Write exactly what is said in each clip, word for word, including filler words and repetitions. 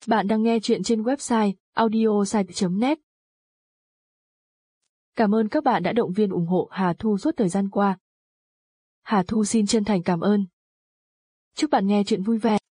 Bạn đang nghe chuyện trên website audiosite chấm net. Cảm ơn các bạn đã động viên ủng hộ Hà Thu suốt thời gian qua. Hà Thu xin chân thành cảm ơn. Chúc bạn nghe chuyện vui vẻ.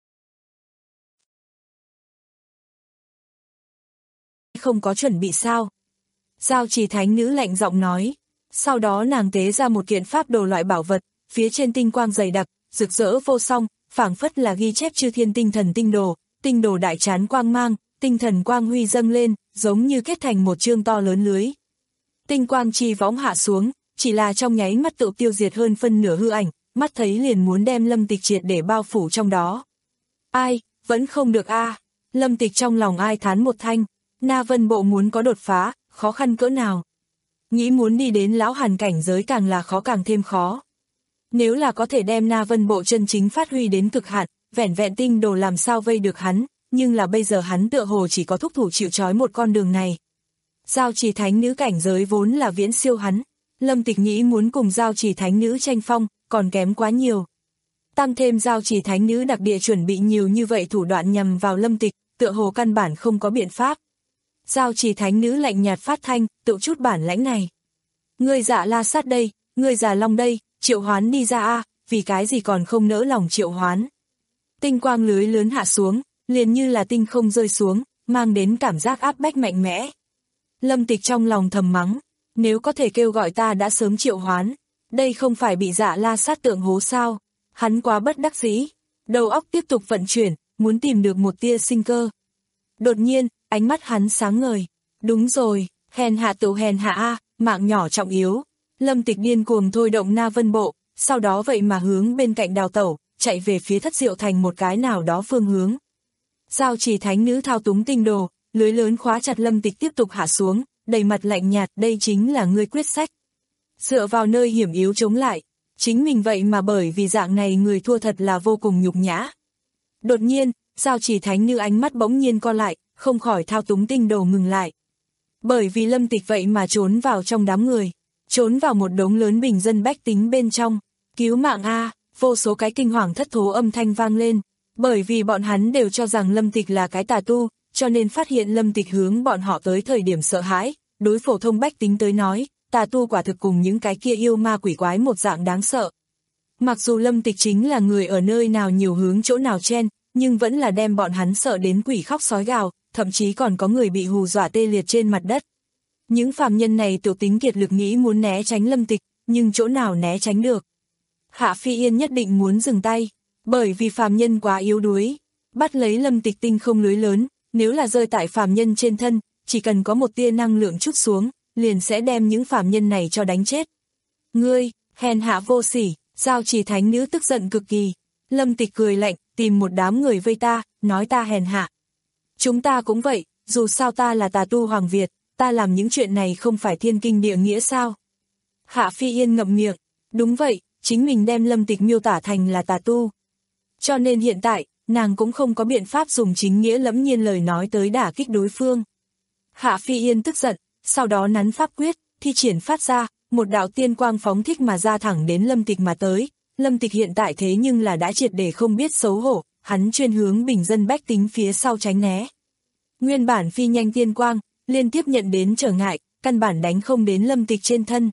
Không có chuẩn bị sao? Giao Trì thánh nữ lạnh giọng nói. Sau đó nàng tế ra một kiện pháp đồ loại bảo vật, phía trên tinh quang dày đặc, rực rỡ vô song, phảng phất là ghi chép chư thiên tinh thần tinh đồ, tinh đồ đại chán quang mang, tinh thần quang huy dâng lên, giống như kết thành một chương to lớn lưới. Tinh quang chi võng hạ xuống, chỉ là trong nháy mắt tự tiêu diệt hơn phân nửa hư ảnh, mắt thấy liền muốn đem Lâm Tịch triệt để bao phủ trong đó. Ai, vẫn không được a. À. Lâm Tịch trong lòng ai thán một thanh, Na Vân Bộ muốn có đột phá, khó khăn cỡ nào. Nghĩ muốn đi đến lão hàn cảnh giới càng là khó càng thêm khó. Nếu là có thể đem Na Vân Bộ chân chính phát huy đến cực hạn, vẻn vẹn tinh đồ làm sao vây được hắn, nhưng là bây giờ hắn tựa hồ chỉ có thúc thủ chịu trói một con đường này. Giao Trì thánh nữ cảnh giới vốn là viễn siêu hắn, Lâm Tịch nghĩ muốn cùng Giao Trì thánh nữ tranh phong, còn kém quá nhiều. Tăng thêm Giao Trì thánh nữ đặc địa chuẩn bị nhiều như vậy thủ đoạn nhằm vào Lâm Tịch, tựa hồ căn bản không có biện pháp. Giao Trì thánh nữ lạnh nhạt phát thanh, tự chút bản lãnh này. Ngươi Dạ La Sát đây, ngươi Già Long đây, triệu hoán đi ra a, vì cái gì còn không nỡ lòng triệu hoán. Tinh quang lưới lớn hạ xuống, liền như là tinh không rơi xuống, mang đến cảm giác áp bách mạnh mẽ. Lâm Tịch trong lòng thầm mắng, nếu có thể kêu gọi ta đã sớm triệu hoán, đây không phải bị Dạ La Sát tượng hố sao, hắn quá bất đắc dĩ, đầu óc tiếp tục vận chuyển, muốn tìm được một tia sinh cơ. Đột nhiên, ánh mắt hắn sáng ngời, đúng rồi, hèn hạ tự hèn hạ a, mạng nhỏ trọng yếu. Lâm Tịch điên cuồng thôi động Na Vân Bộ, sau đó vậy mà hướng bên cạnh đào tẩu, chạy về phía Thất Diệu Thành một cái nào đó phương hướng. Giao Trì thánh nữ thao túng tinh đồ, lưới lớn khóa chặt Lâm Tịch tiếp tục hạ xuống, đầy mặt lạnh nhạt, đây chính là ngươi quyết sách. Dựa vào nơi hiểm yếu chống lại, chính mình vậy mà bởi vì dạng này người thua thật là vô cùng nhục nhã. Đột nhiên, Giao Trì thánh nữ ánh mắt bỗng nhiên co lại, không khỏi thao túng tinh đồ ngừng lại. Bởi vì Lâm Tịch vậy mà trốn vào trong đám người, trốn vào một đống lớn bình dân bách tính bên trong, cứu mạng a, vô số cái kinh hoàng thất thố âm thanh vang lên, bởi vì bọn hắn đều cho rằng Lâm Tịch là cái tà tu, cho nên phát hiện Lâm Tịch hướng bọn họ tới thời điểm sợ hãi, đối phổ thông bách tính tới nói, tà tu quả thực cùng những cái kia yêu ma quỷ quái một dạng đáng sợ. Mặc dù Lâm Tịch chính là người ở nơi nào nhiều hướng chỗ nào chen, nhưng vẫn là đem bọn hắn sợ đến quỷ khóc sói gào, thậm chí còn có người bị hù dọa tê liệt trên mặt đất. Những phàm nhân này tiểu tính kiệt lực nghĩ muốn né tránh Lâm Tịch, nhưng chỗ nào né tránh được. Hạ Phi Yên nhất định muốn dừng tay, bởi vì phàm nhân quá yếu đuối. Bắt lấy Lâm Tịch tinh không lưới lớn, nếu là rơi tại phàm nhân trên thân, chỉ cần có một tia năng lượng chút xuống, liền sẽ đem những phàm nhân này cho đánh chết. Ngươi, hèn hạ vô sỉ, Giao Trì thánh nữ tức giận cực kỳ. Lâm Tịch cười lạnh, tìm một đám người vây ta, nói ta hèn hạ. Chúng ta cũng vậy, dù sao ta là tà tu Hoàng Việt, ta làm những chuyện này không phải thiên kinh địa nghĩa sao? Hạ Phi Yên ngậm miệng, đúng vậy, chính mình đem Lâm Tịch miêu tả thành là tà tu. Cho nên hiện tại, nàng cũng không có biện pháp dùng chính nghĩa lẫm nhiên lời nói tới đả kích đối phương. Hạ Phi Yên tức giận, sau đó nắn pháp quyết, thi triển phát ra, một đạo tiên quang phóng thích mà ra thẳng đến Lâm Tịch mà tới. Lâm Tịch hiện tại thế nhưng là đã triệt để không biết xấu hổ, hắn chuyên hướng bình dân bách tính phía sau tránh né. Nguyên bản phi nhanh tiên quang, liên tiếp nhận đến trở ngại, căn bản đánh không đến Lâm Tịch trên thân.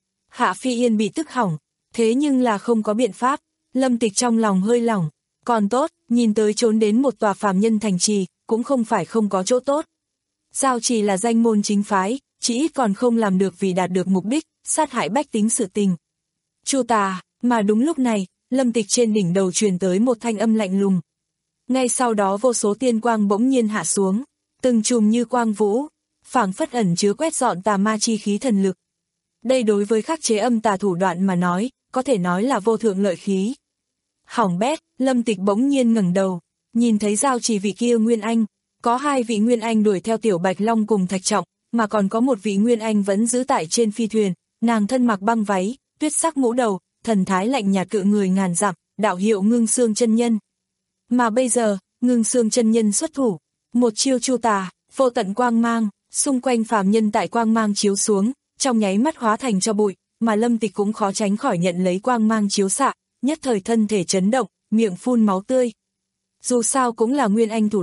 Hạ Phi Yên bị tức hỏng, thế nhưng là không có biện pháp, Lâm Tịch trong lòng hơi lỏng, còn tốt, nhìn tới trốn đến một tòa phàm nhân thành trì, cũng không phải không có chỗ tốt. Giao Trì là danh môn chính phái, chỉ ít còn không làm được vì đạt được mục đích, sát hại bách tính sự tình. Chu tà, mà đúng lúc này, Lâm Tịch trên đỉnh đầu truyền tới một thanh âm lạnh lùng. Ngay sau đó vô số tiên quang bỗng nhiên hạ xuống, từng chùm như quang vũ, phảng phất ẩn chứa quét dọn tà ma chi khí thần lực. Đây đối với khắc chế âm tà thủ đoạn mà nói, có thể nói là vô thượng lợi khí. Hỏng bét, Lâm Tịch bỗng nhiên ngẩng đầu, nhìn thấy Giao Trì vị kia Nguyên Anh, có hai vị Nguyên Anh đuổi theo Tiểu Bạch Long cùng Thạch Trọng, mà còn có một vị Nguyên Anh vẫn giữ tại trên phi thuyền, nàng thân mặc băng váy, tuyết sắc mũ đầu, thần thái lạnh nhạt cự người ngàn dặm, đạo hiệu Ngưng Xương chân nhân. Mà bây giờ, Ngưng Xương chân nhân xuất thủ, một chiêu chu tà, vô tận quang mang, xung quanh phàm nhân tại quang mang chiếu xuống, trong nháy mắt hóa thành cho bụi, mà Lâm Tịch cũng khó tránh khỏi nhận lấy quang mang chiếu xạ, nhất thời thân thể chấn động, miệng phun máu tươi. Dù sao cũng là Nguyên Anh thủ đoạn,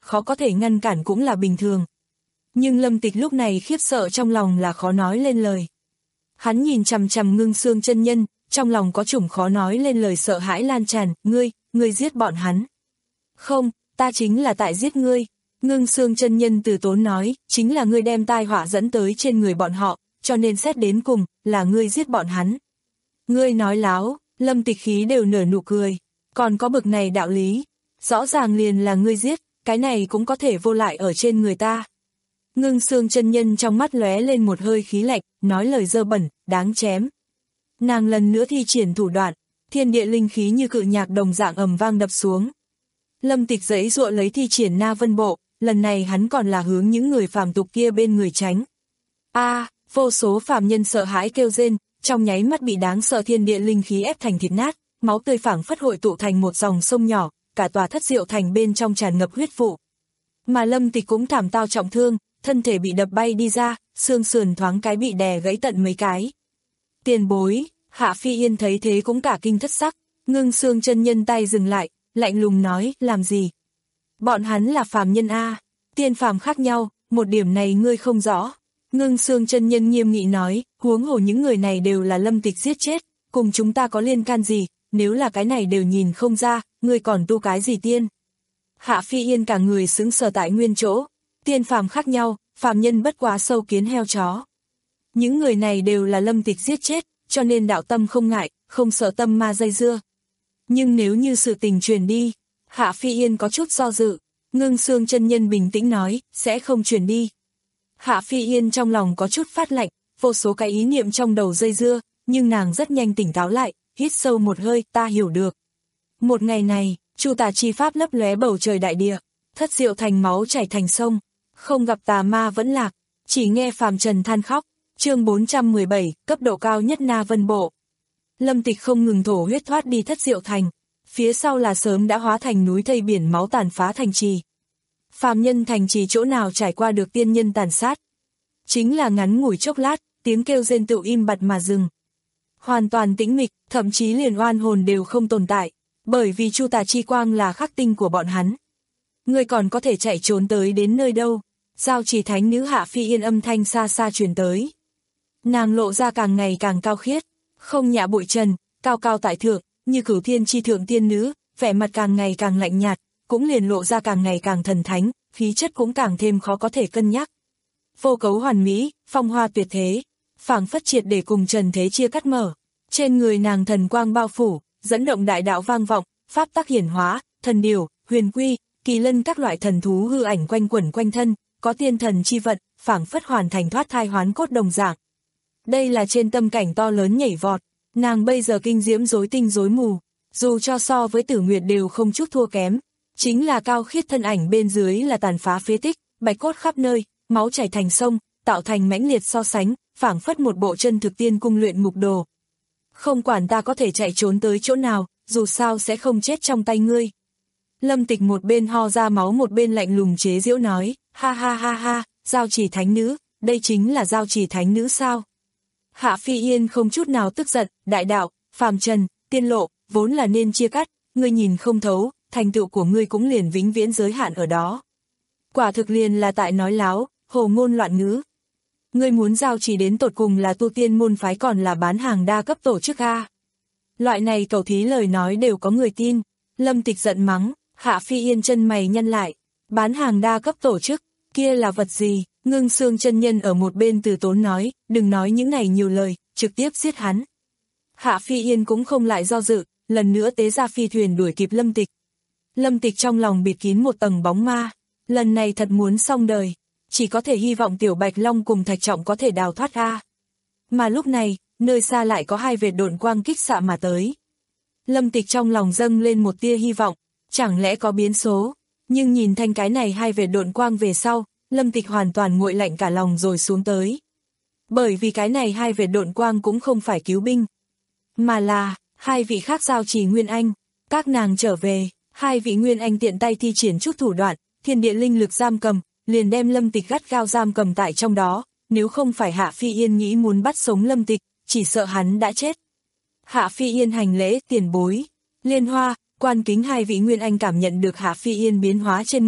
khó có thể ngăn cản cũng là bình thường. Nhưng Lâm Tịch lúc này khiếp sợ trong lòng là khó nói lên lời. Hắn nhìn chằm chằm Ngưng Xương chân nhân, trong lòng có chủng khó nói lên lời sợ hãi lan tràn, ngươi, ngươi giết bọn hắn. Không, ta chính là tại giết ngươi. Ngưng Xương chân nhân từ tốn nói, chính là ngươi đem tai họa dẫn tới trên người bọn họ, cho nên xét đến cùng, là ngươi giết bọn hắn. Ngươi nói láo, Lâm Tịch khí đều nở nụ cười, còn có bực này đạo lý, rõ ràng liền là ngươi giết, cái này cũng có thể vô lại ở trên người ta. Ngưng Xương chân nhân trong mắt lóe lên một hơi khí lạnh, nói lời dơ bẩn, đáng chém. Nàng lần nữa thi triển thủ đoạn, thiên địa linh khí như cự nhạc đồng dạng ầm vang đập xuống. Lâm Tịch giãy giụa lấy thi triển Na Vân Bộ, lần này hắn còn là hướng những người phàm tục kia bên người tránh. A, à, vô số phàm nhân sợ hãi kêu rên, trong nháy mắt bị đáng sợ thiên địa linh khí ép thành thịt nát, máu tươi phảng phất hội tụ thành một dòng sông nhỏ, cả tòa Thất Diệu Thành bên trong tràn ngập huyết vụ. Mà Lâm Tịch cũng thảm tao trọng thương, thân thể bị đập bay đi ra, xương sườn thoáng cái bị đè gãy tận mấy cái. Tiền bối, Hạ Phi Yên thấy thế cũng cả kinh thất sắc, Ngưng Xương chân nhân tay dừng lại, lạnh lùng nói, làm gì? Bọn hắn là phàm nhân a, tiên phàm khác nhau, một điểm này ngươi không rõ. Ngưng Xương chân nhân nghiêm nghị nói, huống hồ những người này đều là Lâm Tịch giết chết, cùng chúng ta có liên can gì, nếu là cái này đều nhìn không ra, ngươi còn tu cái gì tiên? Hạ Phi Yên cả người sững sờ tại nguyên chỗ, tiên phàm khác nhau, phàm nhân bất quá sâu kiến heo chó. Những người này đều là Lâm Tịch giết chết, cho nên đạo tâm không ngại, không sợ tâm ma dây dưa. Nhưng nếu như sự tình truyền đi, Hạ Phi Yên có chút do dự, Ngưng Xương chân nhân bình tĩnh nói, sẽ không truyền đi. Hạ Phi Yên trong lòng có chút phát lạnh, vô số cái ý niệm trong đầu dây dưa, nhưng nàng rất nhanh tỉnh táo lại, hít sâu một hơi, ta hiểu được. Một ngày này, Chu Tà chi pháp lấp lóe bầu trời đại địa, Thất Diệu Thành máu chảy thành sông, không gặp tà ma vẫn lạc, chỉ nghe phàm trần than khóc. Chương bốn trăm mười bảy, cấp độ cao nhất Na Vân Bộ. Lâm Tịch không ngừng thổ huyết thoát đi Thất Diệu Thành, phía sau là sớm đã hóa thành núi thây biển máu tàn phá thành trì. Phàm nhân thành trì chỗ nào trải qua được tiên nhân tàn sát. Chính là ngắn ngủi chốc lát, tiếng kêu rên tựu im bặt mà dừng. Hoàn toàn tĩnh mịch, thậm chí liền oan hồn đều không tồn tại, bởi vì Chu Tà chi quang là khắc tinh của bọn hắn. Ngươi còn có thể chạy trốn tới đến nơi đâu? Giao Chỉ thánh nữ Hạ Phi Yên âm thanh xa xa truyền tới. Nàng lộ ra càng ngày càng cao khiết, không nhã bụi trần, cao cao tại thượng, như Cửu Thiên chi thượng tiên nữ, vẻ mặt càng ngày càng lạnh nhạt, cũng liền lộ ra càng ngày càng thần thánh, khí chất cũng càng thêm khó có thể cân nhắc. Vô cấu hoàn mỹ, phong hoa tuyệt thế, phảng phất triệt để cùng trần thế chia cắt mở. Trên người nàng thần quang bao phủ, dẫn động đại đạo vang vọng, pháp tắc hiển hóa, thần điều, huyền quy, kỳ lân các loại thần thú hư ảnh quanh quẩn quanh thân, có tiên thần chi vận, phảng phất hoàn thành thoát thai hoán cốt đồng dạng. Đây là trên tâm cảnh to lớn nhảy vọt, nàng bây giờ kinh diễm rối tinh rối mù, dù cho so với Tử Nguyệt đều không chút thua kém, chính là cao khiết thân ảnh bên dưới là tàn phá phế tích, bạch cốt khắp nơi, máu chảy thành sông, tạo thành mãnh liệt so sánh, phảng phất một bộ chân thực tiên cung luyện ngục đồ. Không quản ta có thể chạy trốn tới chỗ nào, dù sao sẽ không chết trong tay ngươi. Lâm Tịch một bên ho ra máu một bên lạnh lùng chế giễu nói, ha ha ha ha, Giao Chỉ thánh nữ, đây chính là Giao Chỉ thánh nữ sao? Hạ Phi Yên không chút nào tức giận, đại đạo, phàm trần, tiên lộ, vốn là nên chia cắt, ngươi nhìn không thấu, thành tựu của ngươi cũng liền vĩnh viễn giới hạn ở đó. Quả thực liền là tại nói láo, hồ ngôn loạn ngữ. Ngươi muốn Giao Chỉ đến tột cùng là tu tiên môn phái còn là bán hàng đa cấp tổ chức a? Loại này cầu thí lời nói đều có người tin. Lâm Tịch giận mắng, Hạ Phi Yên chân mày nhăn lại, bán hàng đa cấp tổ chức, kia là vật gì? Ngưng Xương chân nhân ở một bên từ tốn nói, đừng nói những này nhiều lời, trực tiếp giết hắn. Hạ Phi Yên cũng không lại do dự, lần nữa tế ra phi thuyền đuổi kịp Lâm Tịch. Lâm Tịch trong lòng bịt kín một tầng bóng ma, lần này thật muốn xong đời, chỉ có thể hy vọng Tiểu Bạch Long cùng Thạch Trọng có thể đào thoát ra. Mà lúc này, nơi xa lại có hai vệt độn quang kích xạ mà tới. Lâm Tịch trong lòng dâng lên một tia hy vọng, chẳng lẽ có biến số, nhưng nhìn thanh cái này hai vệt độn quang về sau, Lâm Tịch hoàn toàn nguội lạnh cả lòng rồi xuống tới. Bởi vì cái này hai vệt độn quang cũng không phải cứu binh, mà là hai vị khác Giao Chỉ Nguyên Anh, các nàng trở về, hai vị Nguyên Anh tiện tay thi triển chút thủ đoạn, thiên địa linh lực giam cầm, liền đem Lâm Tịch gắt gao giam cầm tại trong đó, nếu không phải Hạ Phi Yên nghĩ muốn bắt sống Lâm Tịch, chỉ sợ hắn đã chết. Hạ Phi Yên hành lễ, tiền bối. Liên Hoa, Quan Kính hai vị Nguyên Anh cảm nhận được Hạ Phi Yên biến hóa trên người,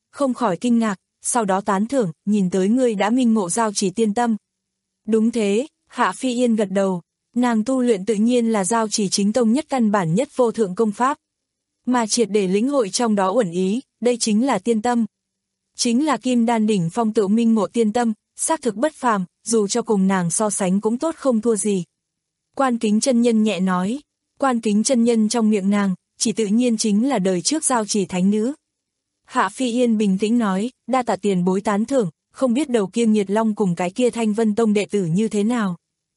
không khỏi kinh ngạc, sau đó tán thưởng, nhìn tới ngươi đã minh ngộ giao chỉ tiên tâm. Đúng thế, Hạ Phi Yên gật đầu, nàng tu luyện tự nhiên là giao chỉ chính tông nhất căn bản nhất vô thượng công pháp. Mà triệt để lĩnh hội trong đó uẩn ý, đây chính là tiên tâm. Chính là kim đan đỉnh phong tự minh ngộ tiên tâm, xác thực bất phàm, dù cho cùng nàng so sánh cũng tốt không thua gì. Quan Kính chân nhân nhẹ nói, Quan Kính chân nhân trong miệng nàng, chỉ tự nhiên chính là đời trước giao chỉ thánh nữ. Hạ Phi Yên bình tĩnh nói, đa tạ tiền bối tán thưởng, không biết đầu kia Nhiệt Long cùng cái kia Thanh Vân Tông đệ tử như thế nào.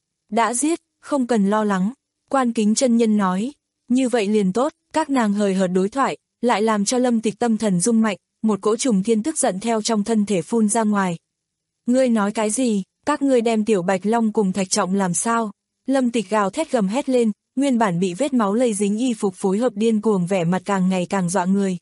Đã giết, không cần lo lắng, Quan Kính chân nhân nói, như vậy liền tốt, các nàng hời hợt đối thoại, lại làm cho Lâm Tịch tâm thần rung mạnh, một cỗ trùng thiên tức giận theo trong thân thể phun ra ngoài. Ngươi nói cái gì, các ngươi đem Tiểu Bạch Long cùng Thạch Trọng làm sao? Lâm Tịch gào thét gầm hét lên, nguyên bản bị vết máu lây dính y phục phối hợp điên cuồng vẻ mặt càng ngày càng dọa người.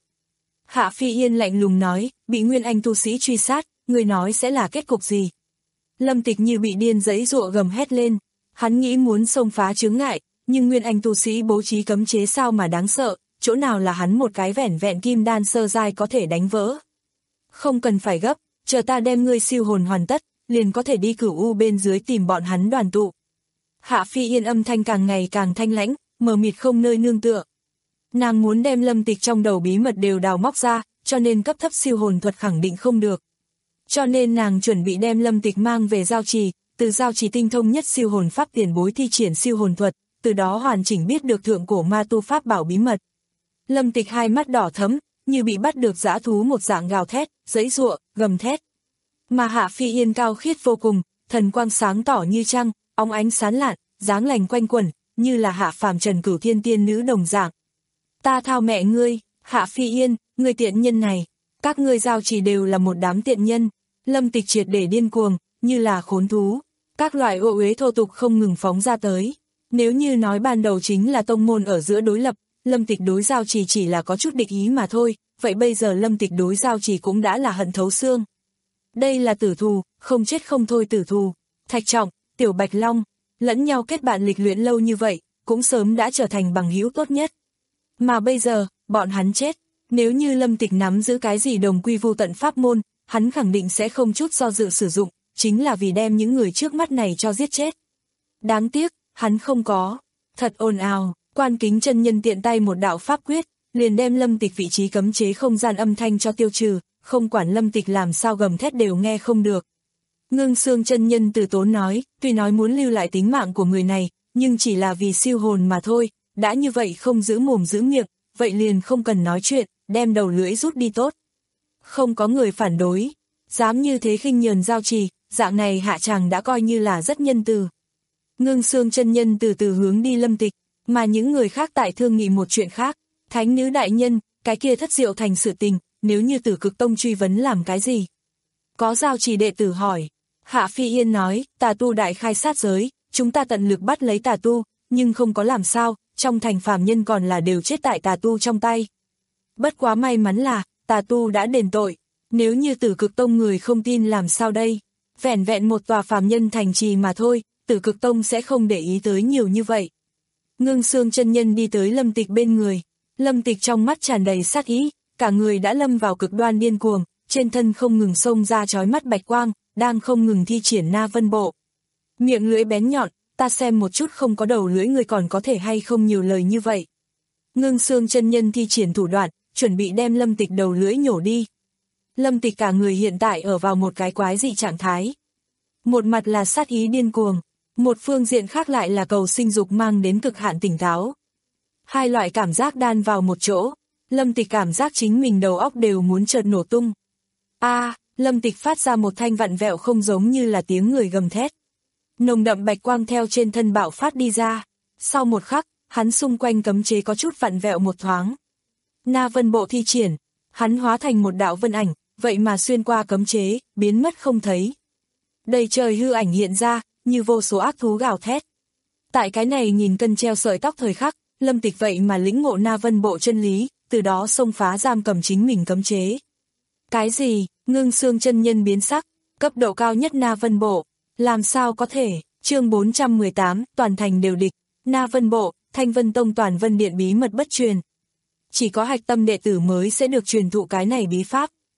Hạ Phi Yên lạnh lùng nói, bị Nguyên Anh tu sĩ truy sát, ngươi nói sẽ là kết cục gì? Lâm Tịch như bị điên giãy giụa gầm hét lên, hắn nghĩ muốn xông phá chướng ngại, nhưng Nguyên Anh tu sĩ bố trí cấm chế sao mà đáng sợ, chỗ nào là hắn một cái vẻn vẹn kim đan sơ giai có thể đánh vỡ. Không cần phải gấp, chờ ta đem ngươi siêu hồn hoàn tất, liền có thể đi Cửu U bên dưới tìm bọn hắn đoàn tụ. Hạ Phi Yên âm thanh càng ngày càng thanh lãnh, mờ mịt không nơi nương tựa. Nàng muốn đem Lâm Tịch trong đầu bí mật đều đào móc ra, cho nên cấp thấp siêu hồn thuật khẳng định không được. Cho nên nàng chuẩn bị đem Lâm Tịch mang về giao trì, từ giao trì tinh thông nhất siêu hồn pháp tiền bối thi triển siêu hồn thuật, từ đó hoàn chỉnh biết được thượng cổ ma tu pháp bảo bí mật. Lâm Tịch hai mắt đỏ thẫm, như bị bắt được dã thú một dạng gào thét, giãy giụa, gầm thét. Mà Hạ Phi Yên cao khiết vô cùng, thần quang sáng tỏ như trăng, óng ánh sáng lạn, dáng lành quanh quẩn, như là hạ phàm trần cửu thiên tiên nữ đồng dạng. Ta thao mẹ ngươi, Hạ Phi Yên, ngươi tiện nhân này, các ngươi giao chỉ đều là một đám tiện nhân. Lâm Tịch triệt để điên cuồng, như là khốn thú, các loại ô uế thô tục không ngừng phóng ra tới. Nếu như nói ban đầu chính là tông môn ở giữa đối lập, Lâm Tịch đối giao chỉ chỉ là có chút địch ý mà thôi, vậy bây giờ Lâm Tịch đối giao chỉ cũng đã là hận thấu xương. Đây là tử thù, không chết không thôi tử thù. Thạch Trọng, Tiểu Bạch Long, lẫn nhau kết bạn lịch luyện lâu như vậy, cũng sớm đã trở thành bằng hữu tốt nhất. Mà bây giờ, bọn hắn chết, nếu như Lâm Tịch nắm giữ cái gì đồng quy vu tận pháp môn, hắn khẳng định sẽ không chút do dự sử dụng, chính là vì đem những người trước mắt này cho giết chết. Đáng tiếc, hắn không có. Thật ồn ào, Quan Kính chân nhân tiện tay một đạo pháp quyết, liền đem Lâm Tịch vị trí cấm chế không gian âm thanh cho tiêu trừ, không quản Lâm Tịch làm sao gầm thét đều nghe không được. Ngưng Xương chân nhân từ tốn nói, tuy nói muốn lưu lại tính mạng của người này, nhưng chỉ là vì siêu hồn mà thôi, đã như vậy không giữ mồm giữ miệng, vậy liền không cần nói chuyện, đem đầu lưỡi rút đi tốt. Không có người phản đối, dám như thế khinh nhờn giao trì, dạng này hạ chàng đã coi như là rất nhân từ. Ngưng Xương chân nhân từ từ hướng đi Lâm Tịch, mà những người khác tại thương nghị một chuyện khác. Thánh nữ đại nhân, cái kia thất diệu thành sự tình, nếu như Tử Cực Tông truy vấn làm cái gì? Có giao trì đệ tử hỏi. Hạ Phi Yên nói, tà tu đại khai sát giới, chúng ta tận lực bắt lấy tà tu, nhưng không có làm sao, trong thành phàm nhân còn là đều chết tại tà tu trong tay. Bất quá may mắn là, tà tu đã đền tội, nếu như Tử Cực Tông người không tin làm sao đây? Vẻn vẹn một tòa phàm nhân thành trì mà thôi, Tử Cực Tông sẽ không để ý tới nhiều như vậy. Ngưng Xương chân nhân đi tới Lâm Tịch bên người, Lâm Tịch trong mắt tràn đầy sát ý, cả người đã lâm vào cực đoan điên cuồng, trên thân không ngừng xông ra chói mắt bạch quang, đang không ngừng thi triển Na Vân Bộ. Miệng lưỡi bén nhọn, ta xem một chút không có đầu lưỡi người còn có thể hay không nhiều lời như vậy. Ngưng Xương chân nhân thi triển thủ đoạn, chuẩn bị đem Lâm Tịch đầu lưỡi nhổ đi. Lâm Tịch cả người hiện tại ở vào một cái quái dị trạng thái. Một mặt là sát ý điên cuồng, một phương diện khác lại là cầu sinh dục mang đến cực hạn tỉnh táo. Hai loại cảm giác đan vào một chỗ, Lâm Tịch cảm giác chính mình đầu óc đều muốn chợt nổ tung. A, à, Lâm Tịch phát ra một thanh vặn vẹo không giống như là tiếng người gầm thét. Nồng đậm bạch quang theo trên thân bạo phát đi ra, sau một khắc, hắn xung quanh cấm chế có chút vặn vẹo một thoáng. Na Vân Bộ thi triển, hắn hóa thành một đạo vân ảnh, vậy mà xuyên qua cấm chế, biến mất không thấy. Đầy trời hư ảnh hiện ra, như vô số ác thú gào thét. Tại cái này nghìn cân treo sợi tóc thời khắc, Lâm Tịch vậy mà lĩnh ngộ Na Vân Bộ chân lý, từ đó xông phá giam cầm chính mình cấm chế. Cái gì? Ngưng Xương chân nhân biến sắc, cấp độ cao nhất Na Vân Bộ, làm sao có thể? Chương bốn trăm mười tám, toàn thành đều địch, Na Vân Bộ, Thanh Vân Tông Toàn Vân Điện bí mật bất truyền. Chỉ có hạch tâm đệ tử mới sẽ được truyền thụ cái này bí pháp.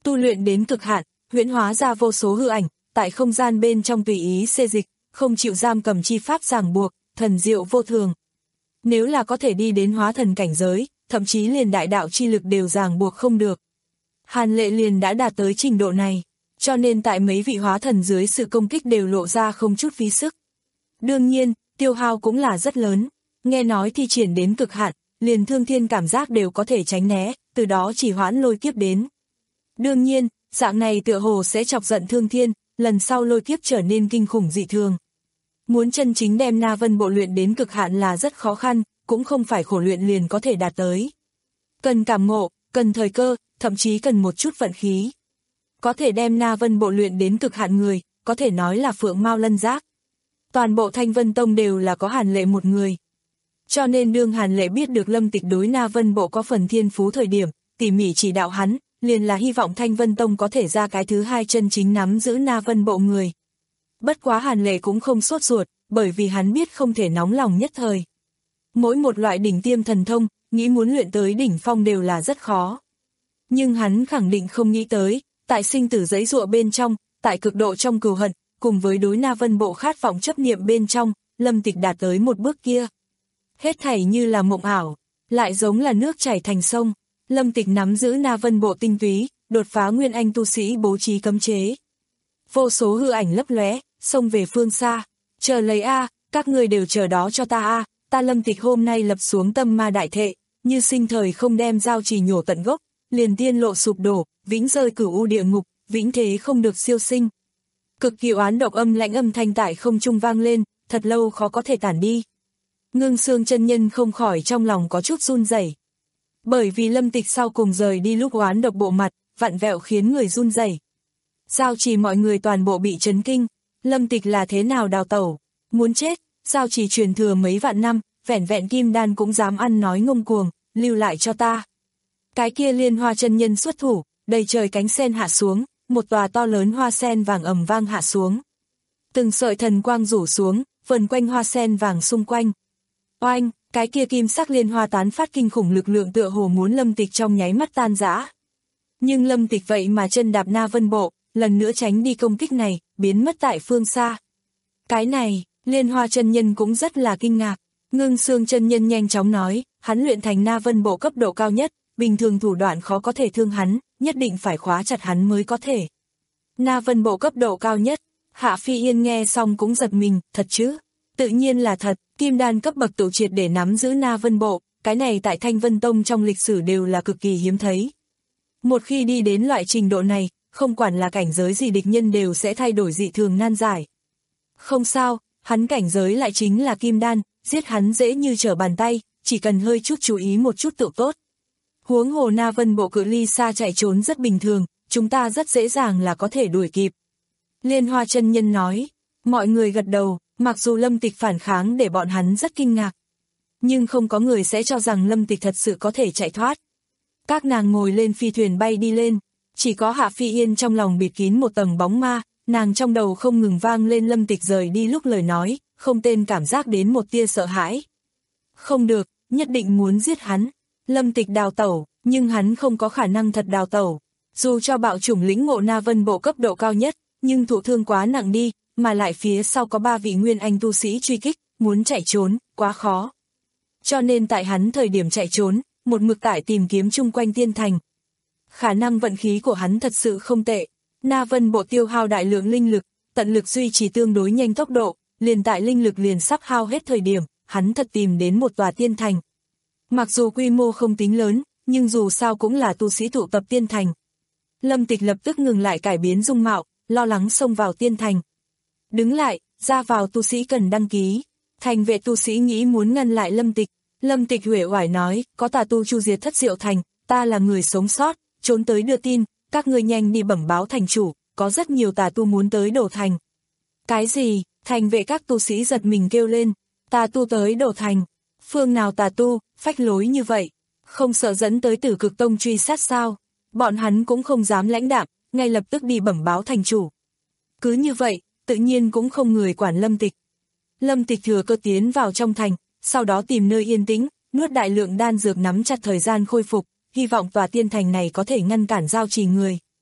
tu luyện đến cực hạn, huyễn hóa ra vô số hư ảnh, tại không gian bên trong tùy ý xê dịch, không chịu giam cầm chi pháp ràng buộc, thần diệu vô thường. Nếu là có thể đi đến hóa thần cảnh giới, thậm chí liền đại đạo chi lực đều ràng buộc không được. Hàn Lệ liền đã đạt tới trình độ này, cho nên tại mấy vị hóa thần dưới sự công kích đều lộ ra không chút phí sức. Đương nhiên, tiêu hao cũng là rất lớn, nghe nói thi triển đến cực hạn, liền Thương Thiên cảm giác đều có thể tránh né, từ đó chỉ hoãn lôi kiếp đến. Đương nhiên, dạng này tựa hồ sẽ chọc giận Thương Thiên, lần sau lôi kiếp trở nên kinh khủng dị thường. Muốn chân chính đem Na Vân Bộ luyện đến cực hạn là rất khó khăn, cũng không phải khổ luyện liền có thể đạt tới. Cần cảm ngộ, cần thời cơ, thậm chí cần một chút vận khí. Có thể đem Na Vân Bộ luyện đến cực hạn người, có thể nói là phượng mao lân giác. Toàn bộ Thanh Vân Tông đều là có Hàn Lệ một người. Cho nên đương Hàn Lệ biết được Lâm Tịch đối Na Vân Bộ có phần thiên phú thời điểm, tỉ mỉ chỉ đạo hắn, liền là hy vọng Thanh Vân Tông có thể ra cái thứ hai chân chính nắm giữ Na Vân Bộ người. Bất quá Hàn Lệ cũng không sốt ruột, bởi vì hắn biết không thể nóng lòng nhất thời. Mỗi một loại đỉnh tiêm thần thông, nghĩ muốn luyện tới đỉnh phong đều là rất khó. Nhưng hắn khẳng định không nghĩ tới, tại sinh tử giấy giụa bên trong, tại cực độ trong cừu hận, cùng với đối Na Vân Bộ khát vọng chấp niệm bên trong, Lâm Tịch đạt tới một bước kia. Hết thảy như là mộng ảo, lại giống là nước chảy thành sông. Lâm Tịch nắm giữ Na Vân Bộ tinh túy, đột phá nguyên anh tu sĩ bố trí cấm chế. Vô số hư ảnh lấp lóe, xông về phương xa. Chờ lấy a, các người đều chờ đó cho ta a, ta Lâm Tịch hôm nay lập xuống tâm ma đại thệ, như sinh thời không đem giao trì nhổ tận gốc, liền tiên lộ sụp đổ, vĩnh rơi cửu u địa ngục, vĩnh thế không được siêu sinh. Cực kỳ oán độc âm lãnh âm thanh tại không trung vang lên, thật lâu khó có thể tản đi. Ngưng Xương chân nhân không khỏi trong lòng có chút run rẩy. Bởi vì Lâm Tịch sau cùng rời đi lúc oán độc bộ mặt, vặn vẹo khiến người run rẩy. Giao trì mọi người toàn bộ bị chấn kinh, Lâm Tịch là thế nào đào tẩu, muốn chết, giao trì truyền thừa mấy vạn năm, vẻn vẹn kim đan cũng dám ăn nói ngông cuồng, lưu lại cho ta. Cái kia Liên Hoa chân nhân xuất thủ, đầy trời cánh sen hạ xuống, một tòa to lớn hoa sen vàng ầm vang hạ xuống. Từng sợi thần quang rủ xuống, vần quanh hoa sen vàng xung quanh. Oanh, cái kia kim sắc liên hoa tán phát kinh khủng lực lượng tựa hồ muốn Lâm Tịch trong nháy mắt tan rã. Nhưng Lâm Tịch vậy mà chân đạp Na Vân Bộ, lần nữa tránh đi công kích này, biến mất tại phương xa. Cái này, Liên Hoa chân nhân cũng rất là kinh ngạc. Ngưng Xương chân nhân nhanh chóng nói, hắn luyện thành Na Vân Bộ cấp độ cao nhất, bình thường thủ đoạn khó có thể thương hắn, nhất định phải khóa chặt hắn mới có thể. Na Vân Bộ cấp độ cao nhất, Hạ Phi Yên nghe xong cũng giật mình, thật chứ? Tự nhiên là thật, kim đan cấp bậc tự triệt để nắm giữ Na Vân Bộ, cái này tại Thanh Vân Tông trong lịch sử đều là cực kỳ hiếm thấy. Một khi đi đến loại trình độ này, không quản là cảnh giới gì địch nhân đều sẽ thay đổi dị thường nan giải. Không sao, hắn cảnh giới lại chính là kim đan, giết hắn dễ như trở bàn tay, chỉ cần hơi chút chú ý một chút tự tốt. Huống hồ Na Vân Bộ cự ly xa chạy trốn rất bình thường, chúng ta rất dễ dàng là có thể đuổi kịp. Liên Hoa chân nhân nói, mọi người gật đầu, mặc dù Lâm Tịch phản kháng để bọn hắn rất kinh ngạc. Nhưng không có người sẽ cho rằng Lâm Tịch thật sự có thể chạy thoát. Các nàng ngồi lên phi thuyền bay đi lên, chỉ có Hạ Phi Yên trong lòng bịt kín một tầng bóng ma, nàng trong đầu không ngừng vang lên Lâm Tịch rời đi lúc lời nói, không tên cảm giác đến một tia sợ hãi. Không được, nhất định muốn giết hắn. Lâm Tịch đào tẩu, nhưng hắn không có khả năng thật đào tẩu. Dù cho bạo chủng lĩnh ngộ Na Vân Bộ cấp độ cao nhất, nhưng thụ thương quá nặng đi, mà lại phía sau có ba vị nguyên anh tu sĩ truy kích, muốn chạy trốn, quá khó. Cho nên tại hắn thời điểm chạy trốn, một mực tại tìm kiếm chung quanh tiên thành. Khả năng vận khí của hắn thật sự không tệ. Na Vân Bộ tiêu hao đại lượng linh lực, tận lực duy trì tương đối nhanh tốc độ, liền tại linh lực liền sắp hao hết thời điểm, hắn thật tìm đến một tòa tiên thành. Mặc dù quy mô không tính lớn, nhưng dù sao cũng là tu sĩ tụ tập tiên thành. Lâm Tịch lập tức ngừng lại cải biến dung mạo, lo lắng xông vào tiên thành. Đứng lại, ra vào tu sĩ cần đăng ký. Thành vệ tu sĩ nghĩ muốn ngăn lại Lâm Tịch. Lâm Tịch uể oải nói, có tà tu chu diệt thất diệu thành, ta là người sống sót, trốn tới đưa tin, các ngươi nhanh đi bẩm báo thành chủ, có rất nhiều tà tu muốn tới đổ thành. Cái gì? Thành vệ các tu sĩ giật mình kêu lên, tà tu tới đổ thành. Phương nào tà tu, phách lối như vậy, không sợ dẫn tới Tử Cực Tông truy sát sao? Bọn hắn cũng không dám lãnh đạm, ngay lập tức đi bẩm báo thành chủ. Cứ như vậy, tự nhiên cũng không người quản Lâm Tịch. Lâm Tịch thừa cơ tiến vào trong thành, sau đó tìm nơi yên tĩnh, nuốt đại lượng đan dược nắm chặt thời gian khôi phục, hy vọng tòa tiên thành này có thể ngăn cản giao trì người.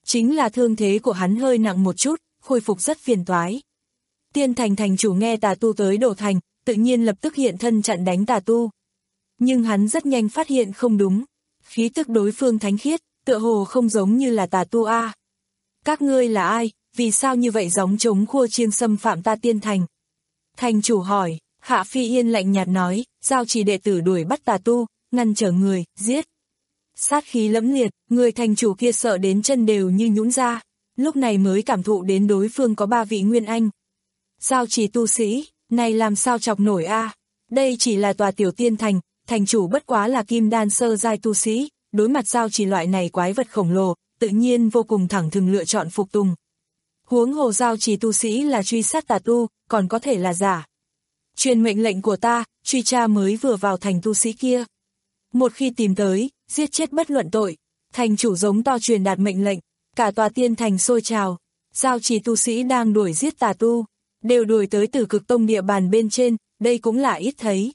Chính là thương thế của hắn hơi nặng một chút, khôi phục rất phiền toái. Tiên thành thành chủ nghe tà tu tới đổ thành, tự nhiên lập tức hiện thân chặn đánh tà tu. Nhưng hắn rất nhanh phát hiện không đúng. Khí tức đối phương thánh khiết, tựa hồ không giống như là tà tu a. Các ngươi là ai, vì sao như vậy gióng trống khua chiêng xâm phạm ta tiên thành? Thành chủ hỏi, Hạ Phi Yên lạnh nhạt nói, giao chỉ đệ tử đuổi bắt tà tu, ngăn trở người, giết. Sát khí lẫm liệt, người thành chủ kia sợ đến chân đều như nhũn ra, lúc này mới cảm thụ đến đối phương có ba vị nguyên anh. Giao chỉ tu sĩ, này làm sao chọc nổi a? Đây chỉ là tòa tiểu tiên thành, thành chủ bất quá là kim đan sơ giai tu sĩ, đối mặt giao chỉ loại này quái vật khổng lồ, tự nhiên vô cùng thẳng thừng lựa chọn phục tùng. Huống hồ giao chỉ tu sĩ là truy sát tà tu, còn có thể là giả. Truyền mệnh lệnh của ta, truy tra mới vừa vào thành tu sĩ kia. Một khi tìm tới, giết chết bất luận tội. Thành chủ giống to truyền đạt mệnh lệnh, cả tòa tiên thành sôi trào. Giao chỉ tu sĩ đang đuổi giết tà tu, đều đuổi tới Tử Cực Tông địa bàn bên trên, đây cũng là ít thấy.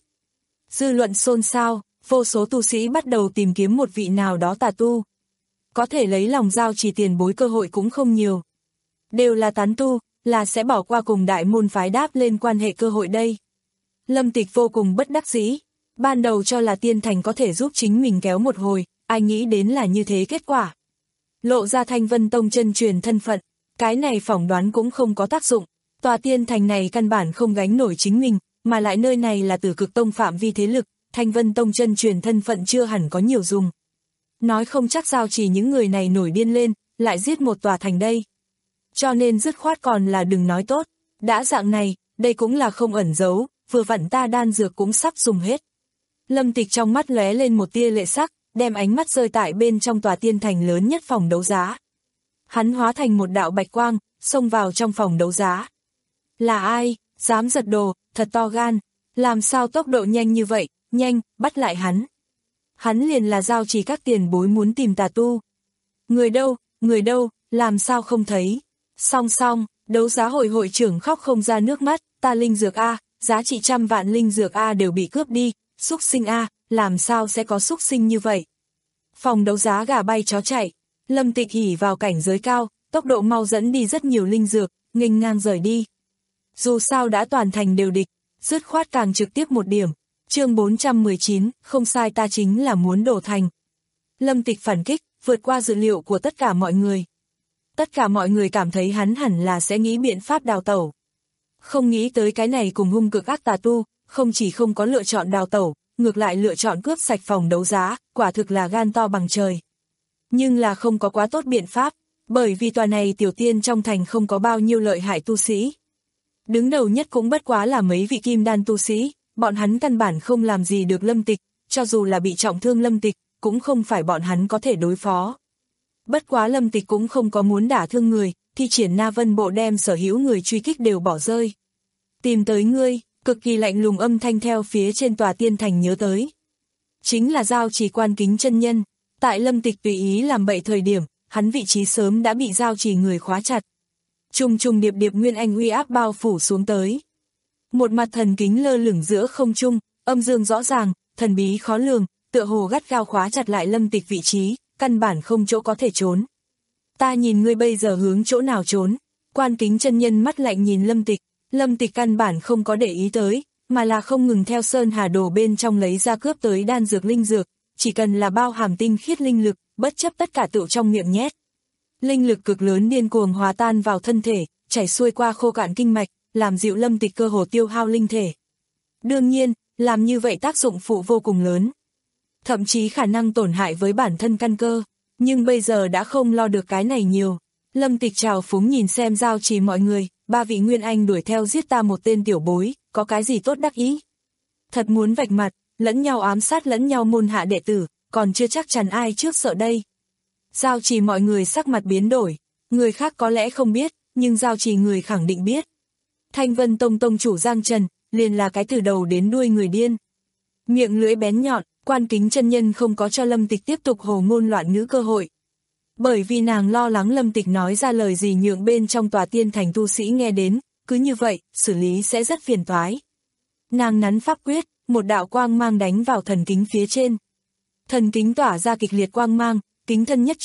Dư luận xôn xao, vô số tu sĩ bắt đầu tìm kiếm một vị nào đó tà tu. Có thể lấy lòng giao chỉ tiền bối cơ hội cũng không nhiều. Đều là tán tu, là sẽ bỏ qua cùng đại môn phái đáp lên quan hệ cơ hội đây. Lâm Tịch vô cùng bất đắc dĩ, ban đầu cho là tiên thành có thể giúp chính mình kéo một hồi, ai nghĩ đến là như thế kết quả. Lộ ra Thanh Vân Tông chân truyền thân phận, cái này phỏng đoán cũng không có tác dụng, tòa tiên thành này căn bản không gánh nổi chính mình, mà lại nơi này là Tử Cực Tông phạm vi thế lực, Thanh Vân Tông chân truyền thân phận chưa hẳn có nhiều dùng. Nói không chắc giao chỉ những người này nổi điên lên, lại giết một tòa thành đây. Cho nên dứt khoát còn là đừng nói tốt, đã dạng này, đây cũng là không ẩn giấu, vừa vặn ta đan dược cũng sắp dùng hết. Lâm Tịch trong mắt lóe lên một tia lệ sắc, đem ánh mắt rơi tại bên trong tòa tiên thành lớn nhất phòng đấu giá. Hắn hóa thành một đạo bạch quang, xông vào trong phòng đấu giá. Là ai, dám giật đồ, thật to gan, làm sao tốc độ nhanh như vậy, nhanh, bắt lại hắn. Hắn liền là giao chỉ các tiền bối muốn tìm tà tu. Người đâu, người đâu, làm sao không thấy. Song song, đấu giá hội hội trưởng khóc không ra nước mắt, ta linh dược A, giá trị trăm vạn linh dược A đều bị cướp đi, xúc sinh A, làm sao sẽ có xúc sinh như vậy. Phòng đấu giá gà bay chó chạy, Lâm Tịch hỉ vào cảnh giới cao, tốc độ mau dẫn đi rất nhiều linh dược, nghênh ngang rời đi. Dù sao đã toàn thành đều địch, dứt khoát càng trực tiếp một điểm. Chương bốn trăm mười chín, không sai ta chính là muốn đổ thành. Lâm Tịch phản kích, vượt qua dự liệu của tất cả mọi người. Tất cả mọi người cảm thấy hắn hẳn là sẽ nghĩ biện pháp đào tẩu. Không nghĩ tới cái này cùng hung cực ác tà tu, không chỉ không có lựa chọn đào tẩu, ngược lại lựa chọn cướp sạch phòng đấu giá, quả thực là gan to bằng trời. Nhưng là không có quá tốt biện pháp, bởi vì tòa này tiểu tiên trong thành không có bao nhiêu lợi hại tu sĩ. Đứng đầu nhất cũng bất quá là mấy vị kim đan tu sĩ, bọn hắn căn bản không làm gì được Lâm Tịch, cho dù là bị trọng thương Lâm Tịch, cũng không phải bọn hắn có thể đối phó. Bất quá Lâm Tịch cũng không có muốn đả thương người, thi triển Na Vân Bộ đem sở hữu người truy kích đều bỏ rơi. Tìm tới ngươi, cực kỳ lạnh lùng âm thanh theo phía trên tòa tiên thành nhớ tới. Chính là giao chỉ Quan Kính chân nhân, tại Lâm Tịch tùy ý làm bậy thời điểm, hắn vị trí sớm đã bị giao chỉ người khóa chặt. Trùng trùng điệp điệp nguyên anh uy áp bao phủ xuống tới. Một mặt thần kính lơ lửng giữa không trung, âm dương rõ ràng, thần bí khó lường, tựa hồ gắt gao khóa chặt lại Lâm Tịch vị trí, căn bản không chỗ có thể trốn. Ta nhìn ngươi bây giờ hướng chỗ nào trốn? Quan Kính chân nhân mắt lạnh nhìn Lâm Tịch, Lâm Tịch căn bản không có để ý tới, mà là không ngừng theo Sơn Hà Đồ bên trong lấy ra cướp tới đan dược linh dược, chỉ cần là bao hàm tinh khiết linh lực, bất chấp tất cả tựu trong miệng nhét. Linh lực cực lớn điên cuồng hòa tan vào thân thể, chảy xuôi qua khô cạn kinh mạch, làm dịu Lâm Tịch cơ hồ tiêu hao linh thể. Đương nhiên, làm như vậy tác dụng phụ vô cùng lớn. Thậm chí khả năng tổn hại với bản thân căn cơ, nhưng bây giờ đã không lo được cái này nhiều. Lâm Tịch trào phúng nhìn xem giao trì mọi người, ba vị nguyên anh đuổi theo giết ta một tên tiểu bối, có cái gì tốt đắc ý. Thật muốn vạch mặt, lẫn nhau ám sát lẫn nhau môn hạ đệ tử, còn chưa chắc chắn ai trước sợ đây. Giao trì mọi người sắc mặt biến đổi, người khác có lẽ không biết, nhưng giao trì người khẳng định biết. Thanh Vân Tông tông chủ Giang Trần, liền là cái từ đầu đến đuôi người điên. Miệng lưỡi bén nhọn, Quan Kính chân nhân không có cho Lâm Tịch tiếp tục hồ ngôn loạn ngữ cơ hội. Bởi vì nàng lo lắng Lâm Tịch nói ra lời gì nhượng bên trong tòa tiên thành tu sĩ nghe đến, cứ như vậy, xử lý sẽ rất phiền toái. Nàng nắn pháp quyết, một đạo quang mang đánh vào thần kính phía trên. Thần kính tỏa ra kịch liệt quang mang, kính thân nhất chuyển,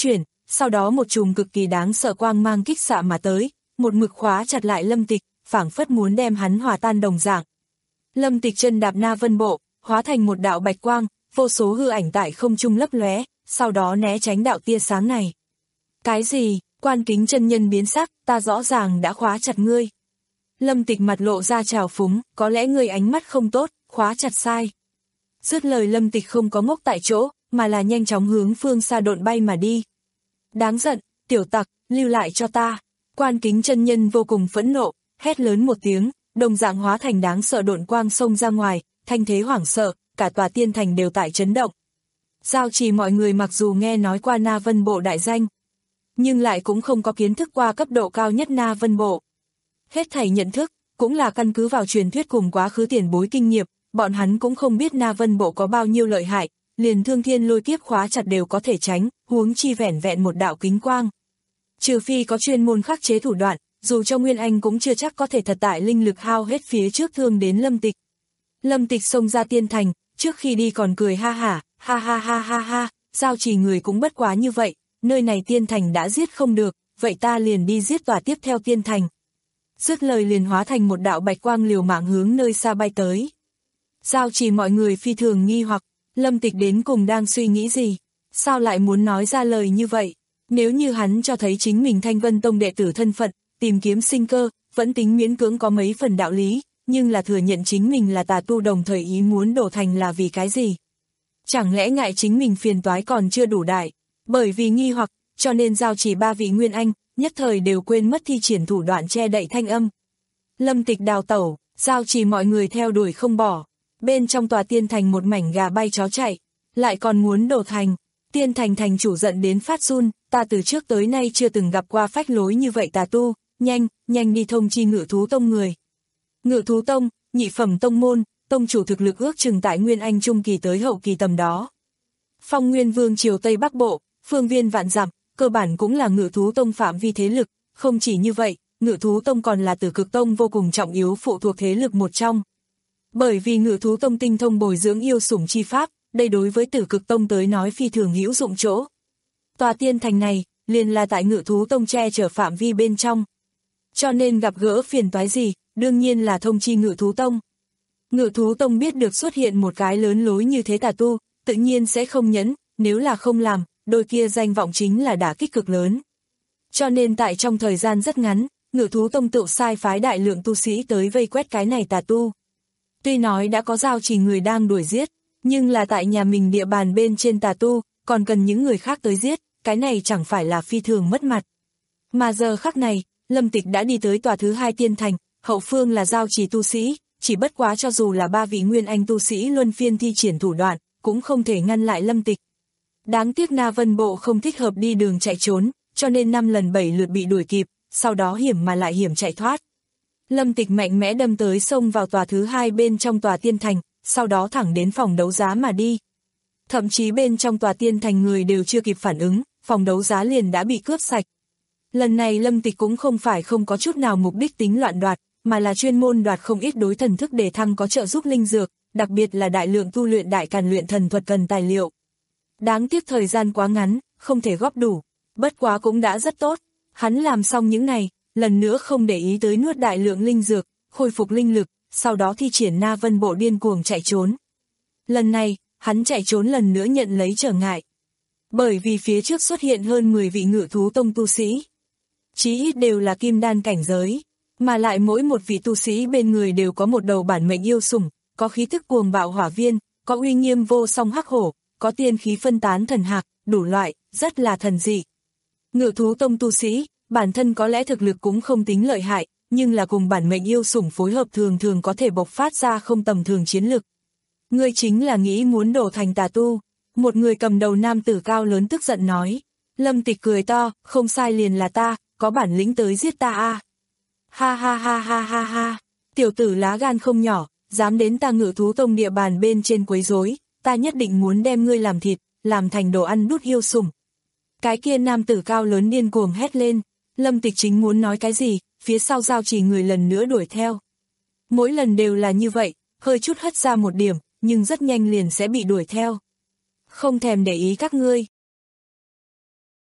sau đó một chùm cực kỳ đáng sợ quang mang kích xạ mà tới, một mực khóa chặt lại Lâm Tịch, phảng phất muốn đem hắn hòa tan đồng dạng. Lâm Tịch chân đạp Na Vân Bộ, hóa thành một đạo bạch quang, vô số hư ảnh tại không trung lấp lóe, sau đó né tránh đạo tia sáng này. Cái gì? Quan Kính chân nhân biến sắc, ta rõ ràng đã khóa chặt ngươi. Lâm Tịch mặt lộ ra trào phúng, có lẽ ngươi ánh mắt không tốt, khóa chặt sai. Dứt lời Lâm Tịch không có ngốc tại chỗ, mà là nhanh chóng hướng phương xa độn bay mà đi. Đáng giận, tiểu tặc, lưu lại cho ta. Quan Kính chân nhân vô cùng phẫn nộ, hét lớn một tiếng, đồng dạng hóa thành đáng sợ độn quang xông ra ngoài, thanh thế hoảng sợ, cả tòa tiên thành đều tại chấn động. Giao Trì mọi người mặc dù nghe nói qua Na Vân Bộ đại danh, nhưng lại cũng không có kiến thức qua cấp độ cao nhất Na Vân Bộ. Hết thảy nhận thức, cũng là căn cứ vào truyền thuyết cùng quá khứ tiền bối kinh nghiệm, bọn hắn cũng không biết Na Vân Bộ có bao nhiêu lợi hại, liền thương thiên lôi kiếp khóa chặt đều có thể tránh, huống chi vẻn vẹn một đạo kính quang. Trừ phi có chuyên môn khắc chế thủ đoạn, dù cho Nguyên Anh cũng chưa chắc có thể thật tại linh lực hao hết phía trước thương đến Lâm Tịch. Lâm Tịch xông ra tiên thành, trước khi đi còn cười ha hả, ha ha ha ha ha, Giao Trì người cũng bất quá như vậy, nơi này tiên thành đã giết không được, vậy ta liền đi giết tòa tiếp theo tiên thành. Dứt lời liền hóa thành một đạo bạch quang liều mạng hướng nơi xa bay tới. Giao Trì mọi người phi thường nghi hoặc, Lâm Tịch đến cùng đang suy nghĩ gì, sao lại muốn nói ra lời như vậy. Nếu như hắn cho thấy chính mình Thanh Vân Tông đệ tử thân phận, tìm kiếm sinh cơ, vẫn tính miễn cưỡng có mấy phần đạo lý, nhưng là thừa nhận chính mình là tà tu đồng thời ý muốn đổ thành là vì cái gì? Chẳng lẽ ngại chính mình phiền toái còn chưa đủ đại, bởi vì nghi hoặc, cho nên Giao Trì ba vị Nguyên Anh, nhất thời đều quên mất thi triển thủ đoạn che đậy thanh âm. Lâm Tịch đào tẩu, Giao Trì mọi người theo đuổi không bỏ, bên trong tòa tiên thành một mảnh gà bay chó chạy, lại còn muốn đổ thành. Tiên thành thành chủ giận đến phát run, ta từ trước tới nay chưa từng gặp qua phách lối như vậy tà tu, nhanh, nhanh đi thông chi Ngự Thú Tông người. Ngự Thú Tông, nhị phẩm tông môn, tông chủ thực lực ước chừng tại Nguyên Anh trung kỳ tới hậu kỳ tầm đó. Phong Nguyên Vương triều Tây Bắc Bộ, phương viên vạn dặm, cơ bản cũng là Ngự Thú Tông phạm vi thế lực, không chỉ như vậy, Ngự Thú Tông còn là Tử Cực Tông vô cùng trọng yếu phụ thuộc thế lực một trong. Bởi vì Ngự Thú Tông tinh thông bồi dưỡng yêu sủng chi pháp, đây đối với Tử Cực Tông tới nói phi thường hữu dụng chỗ. Tòa tiên thành này, liền là tại Ngự Thú Tông che chở phạm vi bên trong. Cho nên gặp gỡ phiền toái gì, đương nhiên là thông chi Ngự Thú Tông. Ngự Thú Tông biết được xuất hiện một cái lớn lối như thế tà tu, tự nhiên sẽ không nhẫn, nếu là không làm, đôi kia danh vọng chính là đả kích cực lớn. Cho nên tại trong thời gian rất ngắn, Ngự Thú Tông tự sai phái đại lượng tu sĩ tới vây quét cái này tà tu. Tuy nói đã có Giao Trì người đang đuổi giết, nhưng là tại nhà mình địa bàn bên trên tà tu, còn cần những người khác tới giết, cái này chẳng phải là phi thường mất mặt. Mà giờ khắc này, Lâm Tịch đã đi tới tòa thứ hai tiên thành, hậu phương là Giao Trì tu sĩ, chỉ bất quá cho dù là ba vị Nguyên Anh tu sĩ luân phiên thi triển thủ đoạn, cũng không thể ngăn lại Lâm Tịch. Đáng tiếc Na Vân Bộ không thích hợp đi đường chạy trốn, cho nên năm lần bảy lượt bị đuổi kịp, sau đó hiểm mà lại hiểm chạy thoát. Lâm Tịch mạnh mẽ đâm tới xông vào tòa thứ hai bên trong tòa tiên thành, sau đó thẳng đến phòng đấu giá mà đi. Thậm chí bên trong tòa tiên thành người đều chưa kịp phản ứng, phòng đấu giá liền đã bị cướp sạch. Lần này Lâm Tịch cũng không phải không có chút nào mục đích tính loạn đoạt, mà là chuyên môn đoạt không ít đối thần thức để thăng có trợ giúp linh dược, đặc biệt là đại lượng tu luyện đại càn luyện thần thuật cần tài liệu. Đáng tiếc thời gian quá ngắn, không thể góp đủ, bất quá cũng đã rất tốt. Hắn làm xong những này, lần nữa không để ý tới nuốt đại lượng linh dược, khôi phục linh lực, sau đó thi triển Na Vân Bộ điên cuồng chạy trốn. Lần này, hắn chạy trốn lần nữa nhận lấy trở ngại. Bởi vì phía trước xuất hiện hơn mười vị Ngự Thú Tông tu sĩ. Chí ít đều là kim đan cảnh giới, mà lại mỗi một vị tu sĩ bên người đều có một đầu bản mệnh yêu sủng, có khí thức cuồng bạo hỏa viên, có uy nghiêm vô song hắc hổ, có tiên khí phân tán thần hạc, đủ loại, rất là thần dị. Ngự Thú Tông tu sĩ, bản thân có lẽ thực lực cũng không tính lợi hại, nhưng là cùng bản mệnh yêu sủng phối hợp thường thường có thể bộc phát ra không tầm thường chiến lực. Ngươi chính là nghĩ muốn đổ thành tà tu, một người cầm đầu nam tử cao lớn tức giận nói. Lâm Tịch cười to, không sai liền là ta, có bản lĩnh tới giết ta a. Ha ha ha ha ha ha, tiểu tử lá gan không nhỏ, dám đến ta Ngự Thú Tông địa bàn bên trên quấy rối, ta nhất định muốn đem ngươi làm thịt, làm thành đồ ăn đút yêu sủng. Cái kia nam tử cao lớn điên cuồng hét lên, Lâm Tịch chính muốn nói cái gì, phía sau Giao Trì người lần nữa đuổi theo. Mỗi lần đều là như vậy, hơi chút hất ra một điểm, nhưng rất nhanh liền sẽ bị đuổi theo. Không thèm để ý các ngươi.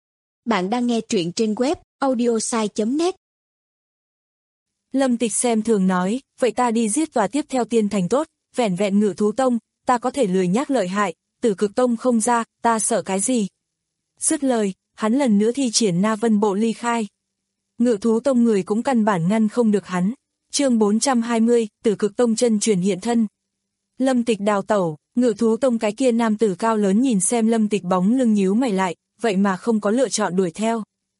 Bạn đang nghe truyện trên web audiosai chấm net. Lâm Tịch xem thường nói, vậy ta đi giết tòa tiếp theo tiên thành tốt, vẻn vẹn Ngự Thú Tông, ta có thể lười nhác lợi hại, Tử Cực Tông không ra, ta sợ cái gì. Dứt lời, hắn lần nữa thi triển Na Vân Bộ ly khai. Ngự Thú Tông người cũng căn bản ngăn không được hắn. Chương bốn trăm hai mươi, Tử Cực Tông chân truyền hiện thân. Lâm Tịch đào tẩu, Ngự Thú Tông cái kia nam tử cao lớn nhìn xem Lâm Tịch bóng lưng nhíu mày lại, vậy mà không có lựa chọn đuổi theo.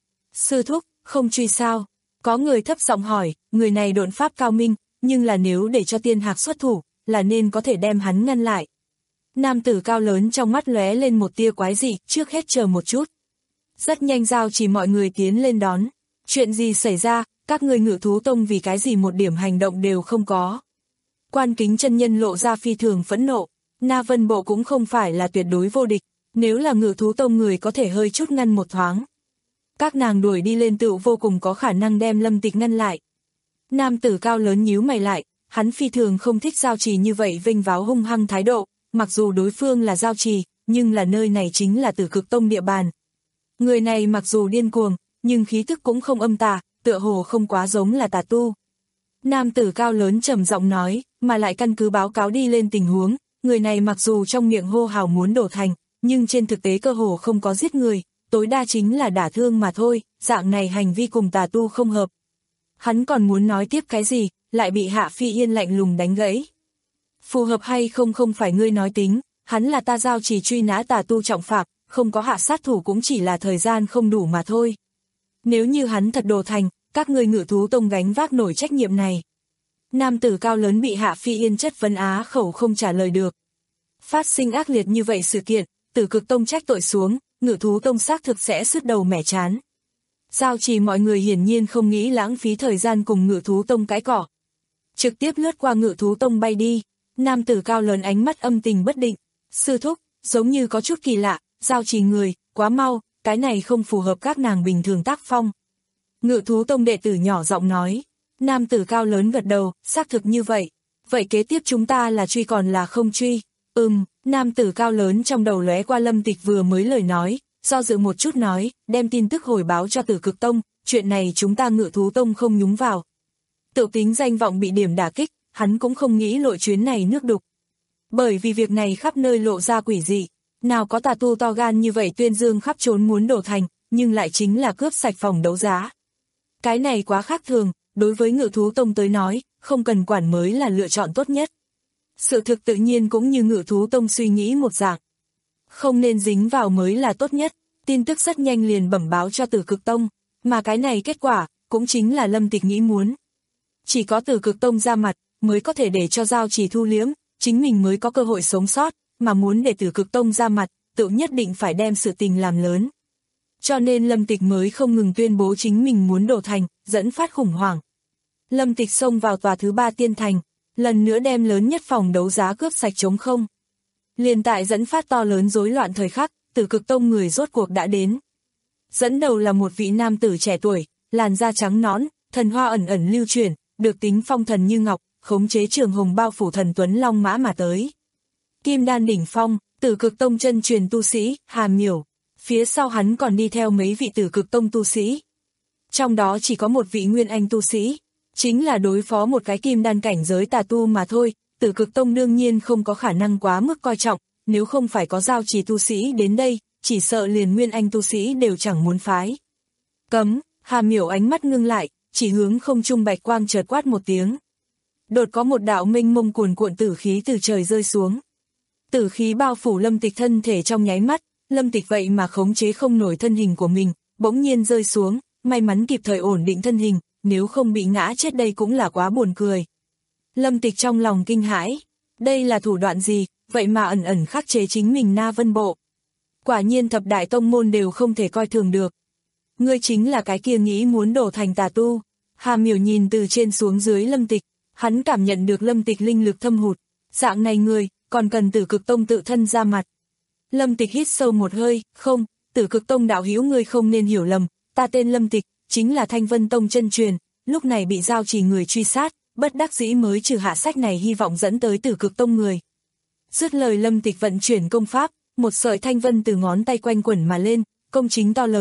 Sư thúc, không truy sao? Có người thấp giọng hỏi, người này độn pháp cao minh, nhưng là nếu để cho Tiên Hạc xuất thủ, là nên có thể đem hắn ngăn lại. Nam tử cao lớn trong mắt lóe lên một tia quái dị, trước hết chờ một chút. Rất nhanh giao chỉ mọi người tiến lên đón. Chuyện gì xảy ra, các người Ngự Thú Tông vì cái gì một điểm hành động đều không có. Quan Kính chân nhân lộ ra phi thường phẫn nộ, Na Vân Bộ cũng không phải là tuyệt đối vô địch, nếu là Ngự Thú Tông người có thể hơi chút ngăn một thoáng. Các nàng đuổi đi lên tựu vô cùng có khả năng đem Lâm Tịch ngăn lại. Nam tử cao lớn nhíu mày lại, hắn phi thường không thích giao trì như vậy vênh váo hung hăng thái độ, mặc dù đối phương là giao trì, nhưng là nơi này chính là Tử Cực Tông địa bàn. Người này mặc dù điên cuồng, nhưng khí thức cũng không âm tà, tựa hồ không quá giống là tà tu. Nam tử cao lớn trầm giọng nói, mà lại căn cứ báo cáo đi lên tình huống, người này mặc dù trong miệng hô hào muốn đổ thành, nhưng trên thực tế cơ hồ không có giết người, tối đa chính là đả thương mà thôi, dạng này hành vi cùng tà tu không hợp. Hắn còn muốn nói tiếp cái gì, lại bị Hạ Phi Yên lạnh lùng đánh gãy. Phù hợp hay không không phải ngươi nói tính, hắn là ta giao chỉ truy nã tà tu trọng phạm, không có hạ sát thủ cũng chỉ là thời gian không đủ mà thôi. Nếu như hắn thật đồ thành, các ngươi Ngự Thú Tông gánh vác nổi trách nhiệm này. Nam tử cao lớn bị Hạ Phi Yên chất vấn á khẩu không trả lời được. Phát sinh ác liệt như vậy sự kiện, Tử Cực Tông trách tội xuống, Ngự Thú Tông xác thực sẽ sứt đầu mẻ chán. Giao trì mọi người hiển nhiên không nghĩ lãng phí thời gian cùng Ngự Thú Tông cãi cỏ. Trực tiếp lướt qua Ngự Thú Tông bay đi, nam tử cao lớn ánh mắt âm tình bất định. Sư thúc, giống như có chút kỳ lạ, giao trì người, quá mau, cái này không phù hợp các nàng bình thường tác phong. Ngự Thú Tông đệ tử nhỏ giọng nói, nam tử cao lớn gật đầu, xác thực như vậy. Vậy kế tiếp chúng ta là truy còn là không truy? Ừm, nam tử cao lớn trong đầu lóe qua Lâm Tịch vừa mới lời nói, do dự một chút nói, đem tin tức hồi báo cho Tử Cực Tông, chuyện này chúng ta Ngự Thú Tông không nhúng vào. Tự tính danh vọng bị điểm đả kích, hắn cũng không nghĩ lội chuyến này nước đục. Bởi vì việc này khắp nơi lộ ra quỷ dị, nào có tà tu to gan như vậy tuyên dương khắp trốn muốn đổ thành, nhưng lại chính là cướp sạch phòng đấu giá. Cái này quá khác thường, đối với Ngự Thú Tông tới nói, không cần quản mới là lựa chọn tốt nhất. Sự thực tự nhiên cũng như Ngự Thú Tông suy nghĩ một dạng. Không nên dính vào mới là tốt nhất, tin tức rất nhanh liền bẩm báo cho Tử Cực Tông, mà cái này kết quả, cũng chính là Lâm Tịch nghĩ muốn. Chỉ có Tử Cực Tông ra mặt, mới có thể để cho giao trì thu liếm, chính mình mới có cơ hội sống sót, mà muốn để Tử Cực Tông ra mặt, tự nhất định phải đem sự tình làm lớn. Cho nên Lâm Tịch mới không ngừng tuyên bố chính mình muốn đổ thành, dẫn phát khủng hoảng. Lâm Tịch xông vào tòa thứ ba tiên thành, lần nữa đem lớn nhất phòng đấu giá cướp sạch trống không. Liền tại dẫn phát to lớn rối loạn thời khắc, Tử Cực Tông người rốt cuộc đã đến. Dẫn đầu là một vị nam tử trẻ tuổi, làn da trắng nõn, thần hoa ẩn ẩn lưu chuyển, được tính phong thần như ngọc, khống chế trường hồng bao phủ thần tuấn long mã mà tới. Kim đan đỉnh phong, Tử Cực Tông chân truyền tu sĩ, Hà Miểu. Phía sau hắn còn đi theo mấy vị Tử Cực Tông tu sĩ. Trong đó chỉ có một vị nguyên anh tu sĩ, chính là đối phó một cái kim đan cảnh giới tà tu mà thôi. Tử Cực Tông đương nhiên không có khả năng quá mức coi trọng, nếu không phải có giao trì tu sĩ đến đây, chỉ sợ liền nguyên anh tu sĩ đều chẳng muốn phái. Cấm, Hà Miểu ánh mắt ngưng lại, chỉ hướng không trung bạch quang chợt quát một tiếng. Đột có một đạo mênh mông cuồn cuộn tử khí từ trời rơi xuống. Tử khí bao phủ Lâm Tịch thân thể trong nháy mắt, Lâm Tịch vậy mà khống chế không nổi thân hình của mình, bỗng nhiên rơi xuống, may mắn kịp thời ổn định thân hình, nếu không bị ngã chết đây cũng là quá buồn cười. Lâm Tịch trong lòng kinh hãi, đây là thủ đoạn gì, vậy mà ẩn ẩn khắc chế chính mình Na Vân Bộ. Quả nhiên thập đại tông môn đều không thể coi thường được. Ngươi chính là cái kia nghĩ muốn đổ thành tà tu. Hà Miểu nhìn từ trên xuống dưới Lâm Tịch, hắn cảm nhận được Lâm Tịch linh lực thâm hụt, dạng này người, còn cần Tử Cực Tông tự thân ra mặt. Lâm Tịch hít sâu một hơi, không, Tử Cực Tông đạo hữu ngươi không nên hiểu lầm, ta tên Lâm Tịch, chính là Thanh Vân Tông chân truyền, lúc này bị giao trì người truy sát, bất đắc dĩ mới trừ hạ sách này hy vọng dẫn tới Tử Cực Tông người. Dứt lời Lâm Tịch vận chuyển công pháp, một sợi thanh vân từ ngón tay quanh quẩn mà lên, công chính to lớn,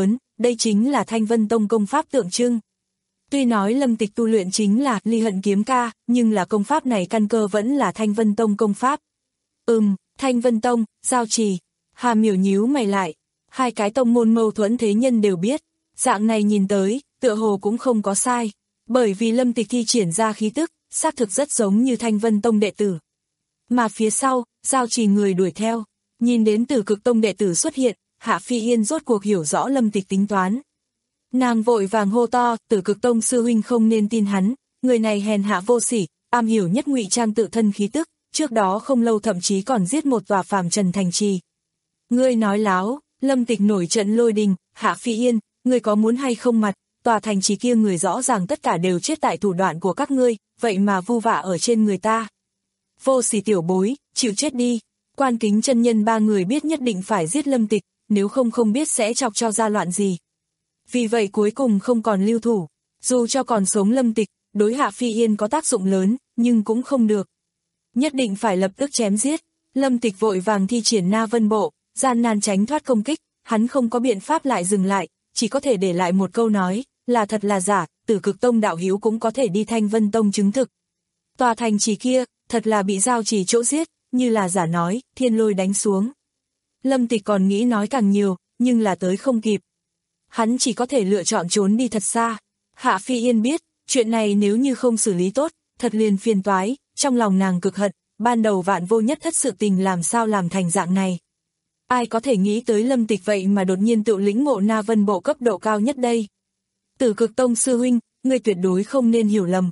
đây chính là Thanh Vân Tông công pháp tượng trưng. Tuy nói Lâm Tịch tu luyện chính là Ly Hận Kiếm Ca, nhưng là công pháp này căn cơ vẫn là Thanh Vân Tông công pháp. Ừm, Thanh Vân Tông, Giao Trì. Hà Miểu nhíu mày lại. Hai cái tông môn mâu thuẫn thế nhân đều biết. Dạng này nhìn tới, tựa hồ cũng không có sai. Bởi vì Lâm Tịch thi triển ra khí tức, xác thực rất giống như Thanh Vân Tông đệ tử. Mà phía sau, Giao Trì người đuổi theo. Nhìn đến Tử Cực Tông đệ tử xuất hiện, Hạ Phi Yên rốt cuộc hiểu rõ Lâm Tịch tính toán. Nàng vội vàng hô to, Tử Cực Tông sư huynh không nên tin hắn, người này hèn hạ vô sỉ, am hiểu nhất ngụy trang tự thân khí tức, trước đó không lâu thậm chí còn giết một tòa phàm trần thành trì. Ngươi nói láo, Lâm Tịch nổi trận lôi đình, Hạ Phi Yên, ngươi có muốn hay không mặt, tòa thành trì kia người rõ ràng tất cả đều chết tại thủ đoạn của các ngươi, vậy mà vu vạ ở trên người ta. Vô sỉ tiểu bối, chịu chết đi. Quan Kính chân nhân ba người biết nhất định phải giết Lâm Tịch, nếu không không biết sẽ chọc cho ra loạn gì. Vì vậy cuối cùng không còn lưu thủ, dù cho còn sống Lâm Tịch, đối Hạ Phi Yên có tác dụng lớn, nhưng cũng không được. Nhất định phải lập tức chém giết. Lâm Tịch vội vàng thi triển Na Vân Bộ, gian nan tránh thoát công kích, hắn không có biện pháp lại dừng lại, chỉ có thể để lại một câu nói, là thật là giả, Tử Cực Tông đạo hữu cũng có thể đi Thanh Vân Tông chứng thực. Tòa thành trì kia, thật là bị Giao Trì chỗ giết, như là giả nói, thiên lôi đánh xuống. Lâm Tịch còn nghĩ nói càng nhiều, nhưng là tới không kịp. Hắn chỉ có thể lựa chọn trốn đi thật xa. Hạ Phi Yên biết, chuyện này nếu như không xử lý tốt, thật liền phiền toái, trong lòng nàng cực hận, ban đầu vạn vô nhất thất sự tình làm sao làm thành dạng này. Ai có thể nghĩ tới Lâm Tịch vậy mà đột nhiên tự lĩnh ngộ Na Vân Bộ cấp độ cao nhất đây. Tử Cực Tông sư huynh, ngươi tuyệt đối không nên hiểu lầm.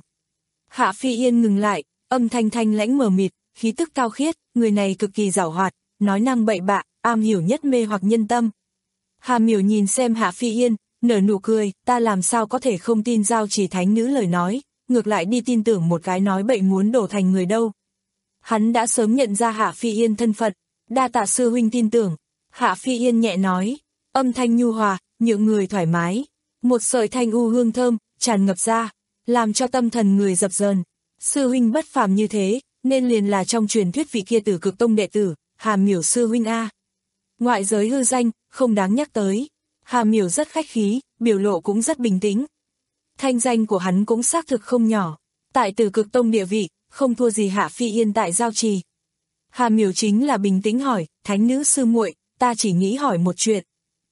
Hạ Phi Yên ngừng lại, âm thanh thanh lãnh mờ mịt, khí tức cao khiết, người này cực kỳ giàu hoạt, nói năng bậy bạ, am hiểu nhất mê hoặc nhân tâm. Hà Miểu nhìn xem Hạ Phi Yên, nở nụ cười, ta làm sao có thể không tin Giao Trì thánh nữ lời nói, ngược lại đi tin tưởng một cái nói bậy muốn đổ thành người đâu. Hắn đã sớm nhận ra Hạ Phi Yên thân phận, đa tạ sư huynh tin tưởng. Hạ Phi Yên nhẹ nói, âm thanh nhu hòa, nhượng người thoải mái, một sợi thanh u hương thơm, tràn ngập ra, làm cho tâm thần người dập dờn. Sư huynh bất phàm như thế, nên liền là trong truyền thuyết vị kia Tử Cực Tông đệ tử, Hà Miểu sư huynh a. Ngoại giới hư danh, không đáng nhắc tới. Hà Miểu rất khách khí, biểu lộ cũng rất bình tĩnh. Thanh danh của hắn cũng xác thực không nhỏ, tại Tử Cực Tông địa vị, không thua gì Hạ Phi Yên tại Giao Trì. Hà Miểu chính là bình tĩnh hỏi, thánh nữ sư muội, ta chỉ nghĩ hỏi một chuyện.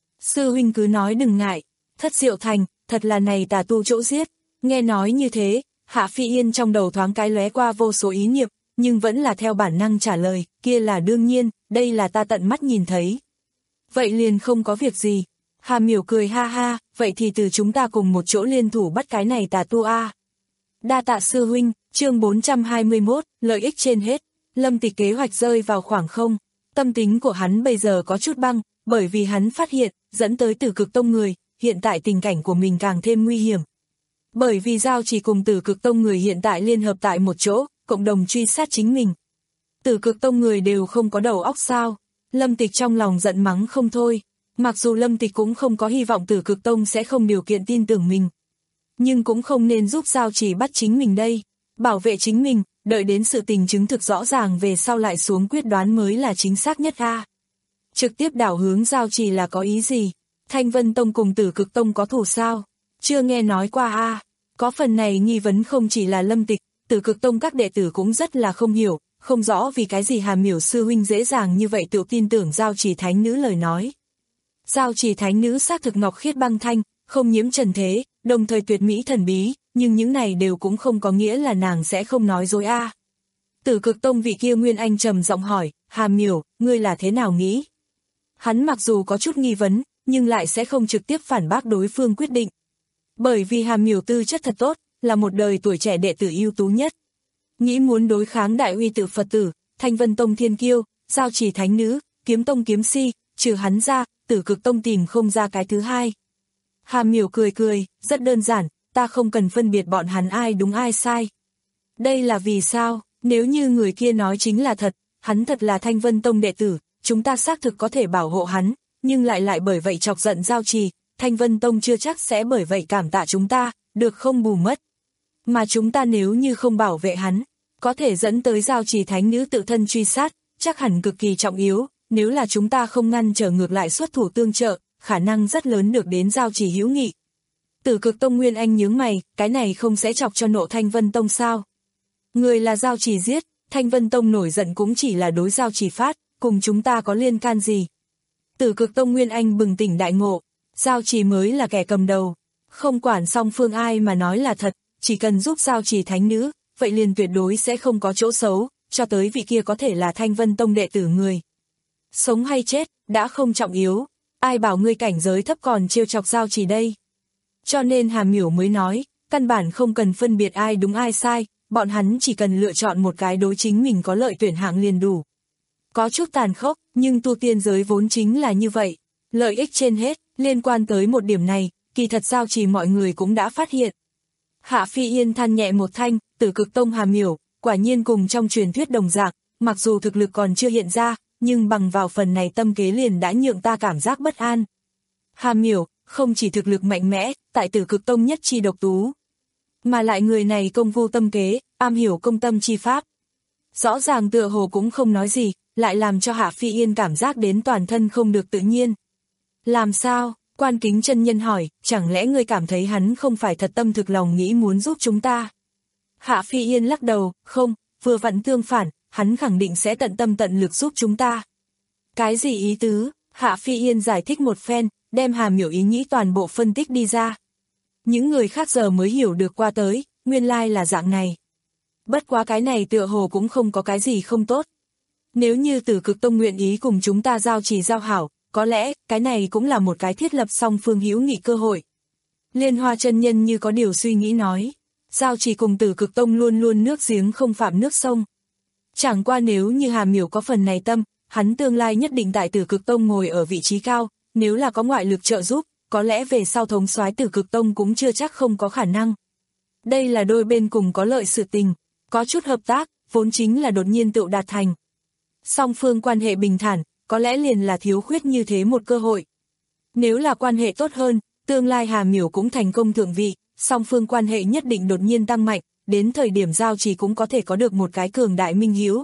Sư huynh cứ nói đừng ngại, Thất Diệu Thành, thật là này tà tu chỗ giết. Nghe nói như thế, Hạ Phi Yên trong đầu thoáng cái lóe qua vô số ý niệm, nhưng vẫn là theo bản năng trả lời, kia là đương nhiên, đây là ta tận mắt nhìn thấy. Vậy liền không có việc gì. Hà Miểu cười ha ha, vậy thì từ chúng ta cùng một chỗ liên thủ bắt cái này tà tu a. Đa tạ sư huynh, chương bốn trăm hai mươi mốt, lợi ích trên hết. Lâm Tịch kế hoạch rơi vào khoảng không. Tâm tính của hắn bây giờ có chút băng, bởi vì hắn phát hiện, dẫn tới Tử Cực Tông người, hiện tại tình cảnh của mình càng thêm nguy hiểm. Bởi vì Giao Trì cùng Tử Cực Tông người hiện tại liên hợp tại một chỗ, cộng đồng truy sát chính mình. Tử Cực Tông người đều không có đầu óc sao? Lâm Tịch trong lòng giận mắng không thôi. Mặc dù Lâm Tịch cũng không có hy vọng Tử Cực Tông sẽ không điều kiện tin tưởng mình. Nhưng cũng không nên giúp Giao Trì bắt chính mình đây. Bảo vệ chính mình, đợi đến sự tình chứng thực rõ ràng về sau lại xuống quyết đoán mới là chính xác nhất a. Trực tiếp đảo hướng Giao Trì là có ý gì? Thanh Vân Tông cùng Tử Cực Tông có thù sao? Chưa nghe nói qua a. Có phần này nghi vấn không chỉ là Lâm Tịch, Tử Cực Tông các đệ tử cũng rất là không hiểu, không rõ vì cái gì Hà Miểu sư huynh dễ dàng như vậy tự tin tưởng Giao Trì thánh nữ lời nói. Giao Trì thánh nữ xác thực ngọc khiết băng thanh, không nhiễm trần thế, đồng thời tuyệt mỹ thần bí, nhưng những này đều cũng không có nghĩa là nàng sẽ không nói dối a. À. Tử Cực Tông vị kia Nguyên Anh trầm giọng hỏi, Hà Miểu, ngươi là thế nào nghĩ? Hắn mặc dù có chút nghi vấn, nhưng lại sẽ không trực tiếp phản bác đối phương quyết định. Bởi vì Hà Miểu tư chất thật tốt, là một đời tuổi trẻ đệ tử ưu tú nhất. Nghĩ muốn đối kháng đại uy tử Phật tử, Thanh Vân Tông thiên kiêu, Giao Trì thánh nữ, Kiếm Tông kiếm si, trừ hắn ra, Tử Cực Tông tìm không ra cái thứ hai. Hà Miểu cười cười, rất đơn giản, ta không cần phân biệt bọn hắn ai đúng ai sai. Đây là vì sao? Nếu như người kia nói chính là thật, hắn thật là Thanh Vân Tông đệ tử, chúng ta xác thực có thể bảo hộ hắn, nhưng lại lại bởi vậy chọc giận Giao Trì, Thanh Vân Tông chưa chắc sẽ bởi vậy cảm tạ chúng ta, được không bù mất. Mà chúng ta nếu như không bảo vệ hắn, có thể dẫn tới Giao Trì thánh nữ tự thân truy sát, chắc hẳn cực kỳ trọng yếu, nếu là chúng ta không ngăn trở ngược lại xuất thủ tương trợ, khả năng rất lớn được đến giao chỉ hữu nghị. Tử Cực Tông Nguyên Anh nhướng mày, cái này không sẽ chọc cho nộ Thanh Vân Tông sao? Người là giao chỉ giết, Thanh Vân Tông nổi giận cũng chỉ là đối giao chỉ phát, cùng chúng ta có liên can gì? Tử Cực Tông Nguyên Anh bừng tỉnh đại ngộ, giao chỉ mới là kẻ cầm đầu. Không quản song phương ai mà nói là thật, chỉ cần giúp giao chỉ thánh nữ, vậy liền tuyệt đối sẽ không có chỗ xấu, cho tới vị kia có thể là Thanh Vân Tông đệ tử người. Sống hay chết, đã không trọng yếu, ai bảo ngươi cảnh giới thấp còn trêu chọc giao chỉ đây. Cho nên Hàm Miểu mới nói, căn bản không cần phân biệt ai đúng ai sai, bọn hắn chỉ cần lựa chọn một cái đối chính mình có lợi tuyển hạng liền đủ. Có chút tàn khốc, nhưng tu tiên giới vốn chính là như vậy, lợi ích trên hết, liên quan tới một điểm này, kỳ thật giao chỉ mọi người cũng đã phát hiện. Hạ Phi Yên than nhẹ một thanh, Tử Cực Tông Hàm Miểu, quả nhiên cùng trong truyền thuyết đồng dạng, mặc dù thực lực còn chưa hiện ra, nhưng bằng vào phần này tâm kế liền đã nhượng ta cảm giác bất an. Hàm Miểu, không chỉ thực lực mạnh mẽ, tại Tử Cực Tông nhất chi độc tú, mà lại người này công phu tâm kế, am hiểu công tâm chi pháp. Rõ ràng tựa hồ cũng không nói gì, lại làm cho Hạ Phi Yên cảm giác đến toàn thân không được tự nhiên. Làm sao? Quan Kính chân nhân hỏi, chẳng lẽ ngươi cảm thấy hắn không phải thật tâm thực lòng nghĩ muốn giúp chúng ta? Hạ Phi Yên lắc đầu, không, vừa vặn tương phản, hắn khẳng định sẽ tận tâm tận lực giúp chúng ta. Cái gì ý tứ? Hạ Phi Yên giải thích một phen, đem Hàm Miểu ý nghĩ toàn bộ phân tích đi ra. Những người khác giờ mới hiểu được qua tới, nguyên lai là dạng này. Bất quá cái này tựa hồ cũng không có cái gì không tốt. Nếu như Tử Cực Tông nguyện ý cùng chúng ta giao trì giao hảo, có lẽ cái này cũng là một cái thiết lập song phương hữu nghị cơ hội. Liên Hoa chân nhân như có điều suy nghĩ nói, giao trì cùng Tử Cực Tông luôn luôn nước giếng không phạm nước sông. Chẳng qua nếu như Hàm Miểu có phần này tâm, hắn tương lai nhất định tại Tử Cực Tông ngồi ở vị trí cao, nếu là có ngoại lực trợ giúp, có lẽ về sau thống soái Tử Cực Tông cũng chưa chắc không có khả năng. Đây là đôi bên cùng có lợi sự tình, có chút hợp tác, vốn chính là đột nhiên tự đạt thành. Song phương quan hệ bình thản, có lẽ liền là thiếu khuyết như thế một cơ hội. Nếu là quan hệ tốt hơn, tương lai Hàm Miểu cũng thành công thượng vị, song phương quan hệ nhất định đột nhiên tăng mạnh, đến thời điểm giao trì cũng có thể có được một cái cường đại minh hiếu.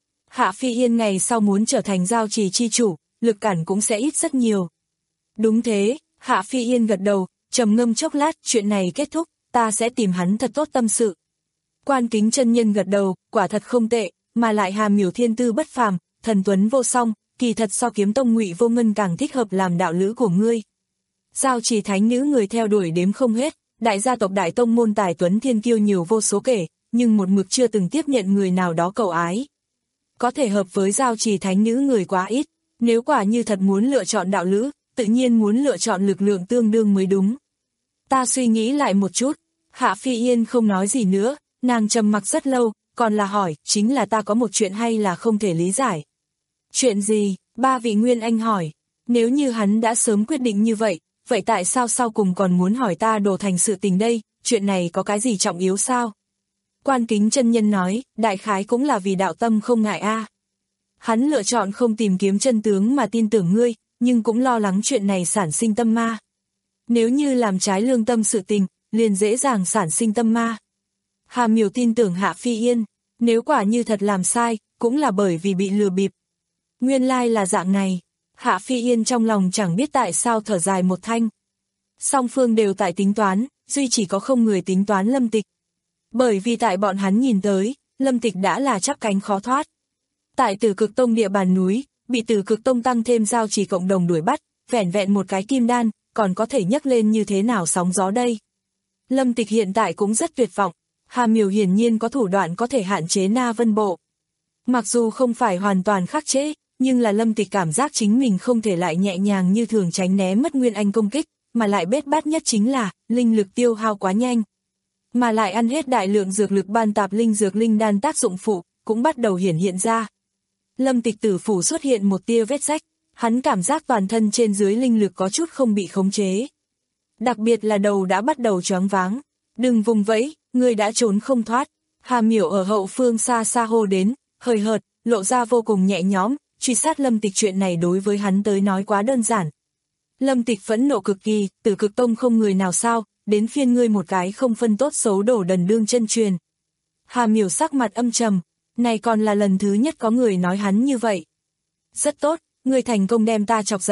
Hạ Phi Yên ngày sau muốn trở thành giao trì chi chủ, lực cản cũng sẽ ít rất nhiều. Đúng thế, Hạ Phi Yên gật đầu, trầm ngâm chốc lát, chuyện này kết thúc, ta sẽ tìm hắn thật tốt tâm sự. Quan Kính chân nhân gật đầu, quả thật không tệ, mà lại Hàm Miểu thiên tư bất phàm, thần tuấn vô song, kỳ thật so Kiếm Tông Ngụy Vô Ngân càng thích hợp làm đạo lữ của ngươi. Giao trì thánh nữ người theo đuổi đếm không hết, đại gia tộc đại tông môn tài tuấn thiên kiêu nhiều vô số kể, nhưng một mực chưa từng tiếp nhận người nào đó cầu ái. Có thể hợp với giao trì thánh nữ người quá ít, nếu quả như thật muốn lựa chọn đạo lữ, tự nhiên muốn lựa chọn lực lượng tương đương mới đúng. Ta suy nghĩ lại một chút, Hạ Phi Yên không nói gì nữa, nàng trầm mặc rất lâu, còn là hỏi, chính là ta có một chuyện hay là không thể lý giải. Chuyện gì? Ba vị Nguyên Anh hỏi, nếu như hắn đã sớm quyết định như vậy, vậy tại sao sau cùng còn muốn hỏi ta đổ thành sự tình đây, chuyện này có cái gì trọng yếu sao? Quan Kính chân nhân nói, đại khái cũng là vì đạo tâm không ngại a. Hắn lựa chọn không tìm kiếm chân tướng mà tin tưởng ngươi, nhưng cũng lo lắng chuyện này sản sinh tâm ma. Nếu như làm trái lương tâm sự tình, liền dễ dàng sản sinh tâm ma. Hàm Miểu tin tưởng Hạ Phi Yên, nếu quả như thật làm sai, cũng là bởi vì bị lừa bịp. Nguyên lai là dạng này, Hạ Phi Yên trong lòng chẳng biết tại sao thở dài một thanh. Song phương đều tại tính toán, duy chỉ có không người tính toán Lâm Tịch. Bởi vì tại bọn hắn nhìn tới, Lâm Tịch đã là chắp cánh khó thoát. Tại Tử Cực Tông địa bàn núi, bị Tử Cực Tông tăng thêm giao chỉ cộng đồng đuổi bắt, vẻn vẹn một cái kim đan, còn có thể nhấc lên như thế nào sóng gió đây. Lâm Tịch hiện tại cũng rất tuyệt vọng, Hàm Miểu hiển nhiên có thủ đoạn có thể hạn chế Na Vân Bộ. Mặc dù không phải hoàn toàn khắc chế, nhưng là Lâm Tịch cảm giác chính mình không thể lại nhẹ nhàng như thường tránh né mất Nguyên Anh công kích, mà lại bết bát nhất chính là, linh lực tiêu hao quá nhanh. Mà lại ăn hết đại lượng dược lực ban tạp linh dược linh đan tác dụng phụ, cũng bắt đầu hiển hiện ra. Lâm Tịch tử phủ xuất hiện một tia vết rách, hắn cảm giác toàn thân trên dưới linh lực có chút không bị khống chế. Đặc biệt là đầu đã bắt đầu choáng váng. Đừng vùng vẫy, người đã trốn không thoát. Hàm Miểu ở hậu phương xa xa hô đến, hời hợt, lộ ra vô cùng nhẹ nhõm, truy sát Lâm Tịch chuyện này đối với hắn tới nói quá đơn giản. Lâm Tịch phẫn nộ cực kỳ, Tử Cực Tông không người nào sao, đến phiên ngươi một cái không phân tốt xấu đổ đần đương chân truyền. Hàm Miểu sắc mặt âm trầm, này còn là lần thứ nhất có người nói hắn như vậy. Rất tốt, ngươi thành công đem ta chọc giận.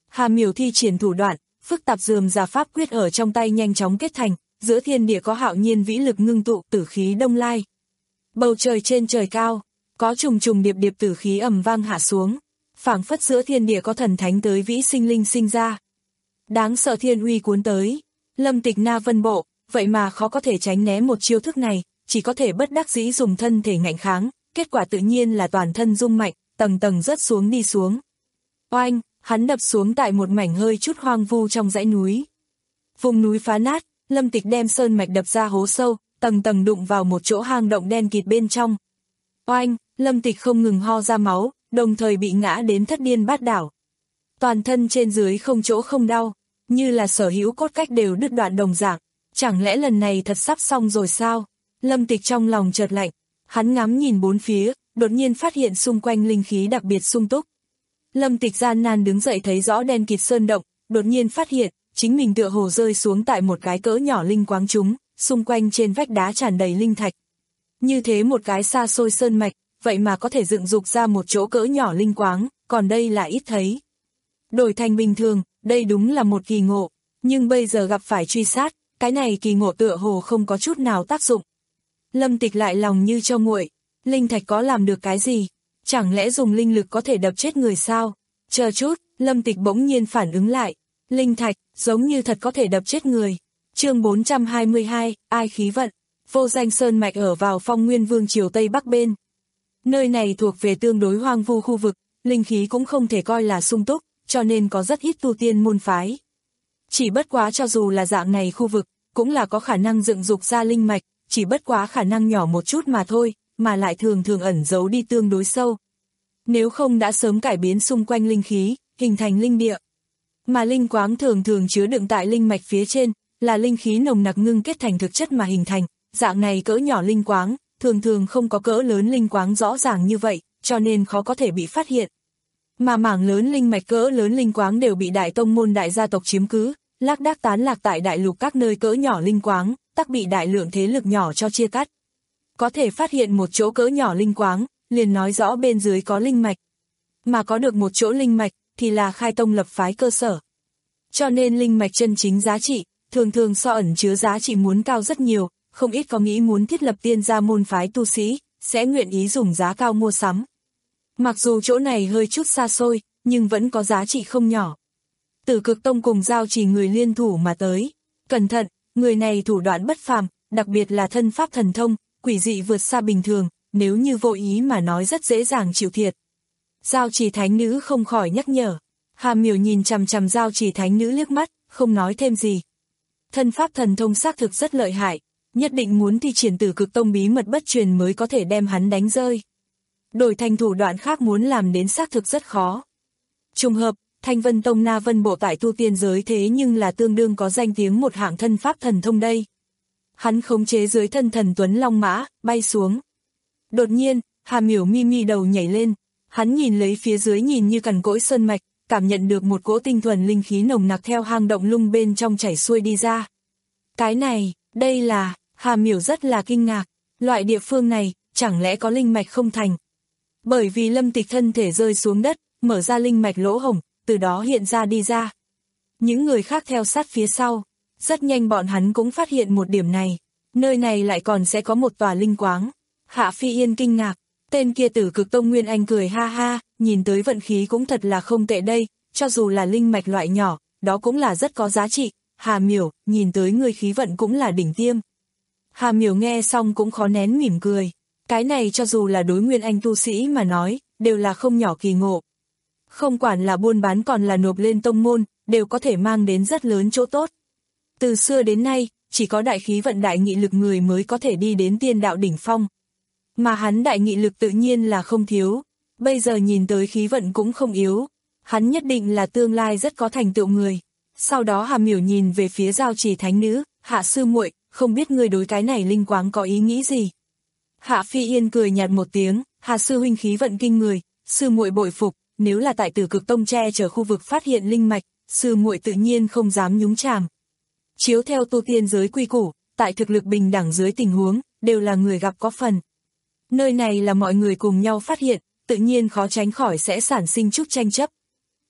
Hà Miểu thi triển thủ đoạn, phức tạp dườm ra pháp quyết ở trong tay nhanh chóng kết thành, giữa thiên địa có hạo nhiên vĩ lực ngưng tụ tử khí đông lai. Bầu trời trên trời cao, có trùng trùng điệp điệp tử khí ầm vang hạ xuống, phảng phất giữa thiên địa có thần thánh tới vĩ sinh linh sinh ra. Đáng sợ thiên uy cuốn tới, Lâm Tịch Na vân bộ, vậy mà khó có thể tránh né một chiêu thức này, chỉ có thể bất đắc dĩ dùng thân thể ngạnh kháng, kết quả tự nhiên là toàn thân rung mạnh, tầng tầng rớt xuống đi xuống. Oanh, hắn đập xuống tại một mảnh hơi chút hoang vu trong dãy núi. Vùng núi phá nát, Lâm Tịch đem sơn mạch đập ra hố sâu, tầng tầng đụng vào một chỗ hang động đen kịt bên trong. Oanh, Lâm Tịch không ngừng ho ra máu, đồng thời bị ngã đến thất điên bát đảo. Toàn thân trên dưới không chỗ không đau, như là sở hữu cốt cách đều đứt đoạn đồng dạng. Chẳng lẽ lần này thật sắp xong rồi sao? Lâm Tịch trong lòng chợt lạnh, hắn ngắm nhìn bốn phía, đột nhiên phát hiện xung quanh linh khí đặc biệt sung túc. Lâm Tịch gian nan đứng dậy thấy rõ đen kịt sơn động, đột nhiên phát hiện, chính mình tựa hồ rơi xuống tại một cái cỡ nhỏ linh quáng trúng, xung quanh trên vách đá tràn đầy linh thạch. Như thế một cái xa xôi sơn mạch, vậy mà có thể dựng dục ra một chỗ cỡ nhỏ linh quáng, còn đây là ít thấy. Đổi thành bình thường, đây đúng là một kỳ ngộ, nhưng bây giờ gặp phải truy sát, cái này kỳ ngộ tựa hồ không có chút nào tác dụng. Lâm Tịch lại lòng như cho nguội, linh thạch có làm được cái gì? Chẳng lẽ dùng linh lực có thể đập chết người sao? Chờ chút, Lâm Tịch bỗng nhiên phản ứng lại, linh thạch, giống như thật có thể đập chết người. Chương bốn trăm hai mươi hai, ai khí vận, vô danh sơn mạch ở vào Phong Nguyên Vương triều Tây Bắc bên. Nơi này thuộc về tương đối hoang vu khu vực, linh khí cũng không thể coi là sung túc, cho nên có rất ít tu tiên môn phái. Chỉ bất quá cho dù là dạng này khu vực, cũng là có khả năng dựng dục ra linh mạch, chỉ bất quá khả năng nhỏ một chút mà thôi, mà lại thường thường ẩn giấu đi tương đối sâu. Nếu không đã sớm cải biến xung quanh linh khí, hình thành linh địa. Mà linh quáng thường thường chứa đựng tại linh mạch phía trên, là linh khí nồng nặc ngưng kết thành thực chất mà hình thành, dạng này cỡ nhỏ linh quáng, thường thường không có cỡ lớn linh quáng rõ ràng như vậy, cho nên khó có thể bị phát hiện. Mà mảng lớn linh mạch cỡ lớn linh quáng đều bị đại tông môn đại gia tộc chiếm cứ, lác đác tán lạc tại đại lục các nơi cỡ nhỏ linh quáng, tắc bị đại lượng thế lực nhỏ cho chia cắt. Có thể phát hiện một chỗ cỡ nhỏ linh quáng, liền nói rõ bên dưới có linh mạch. Mà có được một chỗ linh mạch, thì là khai tông lập phái cơ sở. Cho nên linh mạch chân chính giá trị, thường thường so ẩn chứa giá trị muốn cao rất nhiều, không ít có nghĩ muốn thiết lập tiên gia môn phái tu sĩ, sẽ nguyện ý dùng giá cao mua sắm. Mặc dù chỗ này hơi chút xa xôi, nhưng vẫn có giá trị không nhỏ. Tử Cực Tông cùng Giao Chỉ người liên thủ mà tới. Cẩn thận, người này thủ đoạn bất phàm, đặc biệt là thân pháp thần thông, quỷ dị vượt xa bình thường, nếu như vô ý mà nói rất dễ dàng chịu thiệt. Giao Chỉ thánh nữ không khỏi nhắc nhở. Hà Miểu nhìn chằm chằm Giao Chỉ thánh nữ liếc mắt, không nói thêm gì. Thân pháp thần thông xác thực rất lợi hại, nhất định muốn thi triển Tử Cực Tông bí mật bất truyền mới có thể đem hắn đánh rơi. Đổi thành thủ đoạn khác muốn làm đến xác thực rất khó. Trùng hợp, Thanh Vân Tông Na Vân Bộ tại tu tiên giới thế nhưng là tương đương có danh tiếng một hạng thân pháp thần thông đây. Hắn khống chế dưới thân thần tuấn long mã, bay xuống. Đột nhiên, Hà Miểu mi mi đầu nhảy lên, hắn nhìn lấy phía dưới nhìn như cằn cỗi sơn mạch, cảm nhận được một cỗ tinh thuần linh khí nồng nặc theo hang động lung bên trong chảy xuôi đi ra. Cái này, đây là, Hà Miểu rất là kinh ngạc, loại địa phương này, chẳng lẽ có linh mạch không thành. Bởi vì Lâm Tịch thân thể rơi xuống đất, mở ra linh mạch lỗ hổng, từ đó hiện ra đi ra. Những người khác theo sát phía sau, rất nhanh bọn hắn cũng phát hiện một điểm này, nơi này lại còn sẽ có một tòa linh quáng. Hạ Phi Yên kinh ngạc, tên kia Tử Cực Tông Nguyên Anh cười ha ha, nhìn tới vận khí cũng thật là không tệ đây, cho dù là linh mạch loại nhỏ, đó cũng là rất có giá trị. Hà Miểu, nhìn tới người khí vận cũng là đỉnh tiêm. Hà Miểu nghe xong cũng khó nén mỉm cười. Cái này cho dù là đối Nguyên Anh tu sĩ mà nói, đều là không nhỏ kỳ ngộ. Không quản là buôn bán còn là nộp lên tông môn, đều có thể mang đến rất lớn chỗ tốt. Từ xưa đến nay, chỉ có đại khí vận đại nghị lực người mới có thể đi đến tiên đạo đỉnh phong. Mà hắn đại nghị lực tự nhiên là không thiếu, bây giờ nhìn tới khí vận cũng không yếu. Hắn nhất định là tương lai rất có thành tựu người. Sau đó Hà Miểu nhìn về phía Giao Chỉ thánh nữ, Hạ sư muội, không biết người đối cái này linh quáng có ý nghĩ gì. Hạ Phi Yên cười nhạt một tiếng, Hà sư huynh khí vận kinh người, sư muội bội phục, nếu là tại Tử Cực Tông che chở khu vực phát hiện linh mạch, sư muội tự nhiên không dám nhúng chàm. Chiếu theo tu tiên giới quy củ, tại thực lực bình đẳng dưới tình huống, đều là người gặp có phần. Nơi này là mọi người cùng nhau phát hiện, tự nhiên khó tránh khỏi sẽ sản sinh chút tranh chấp.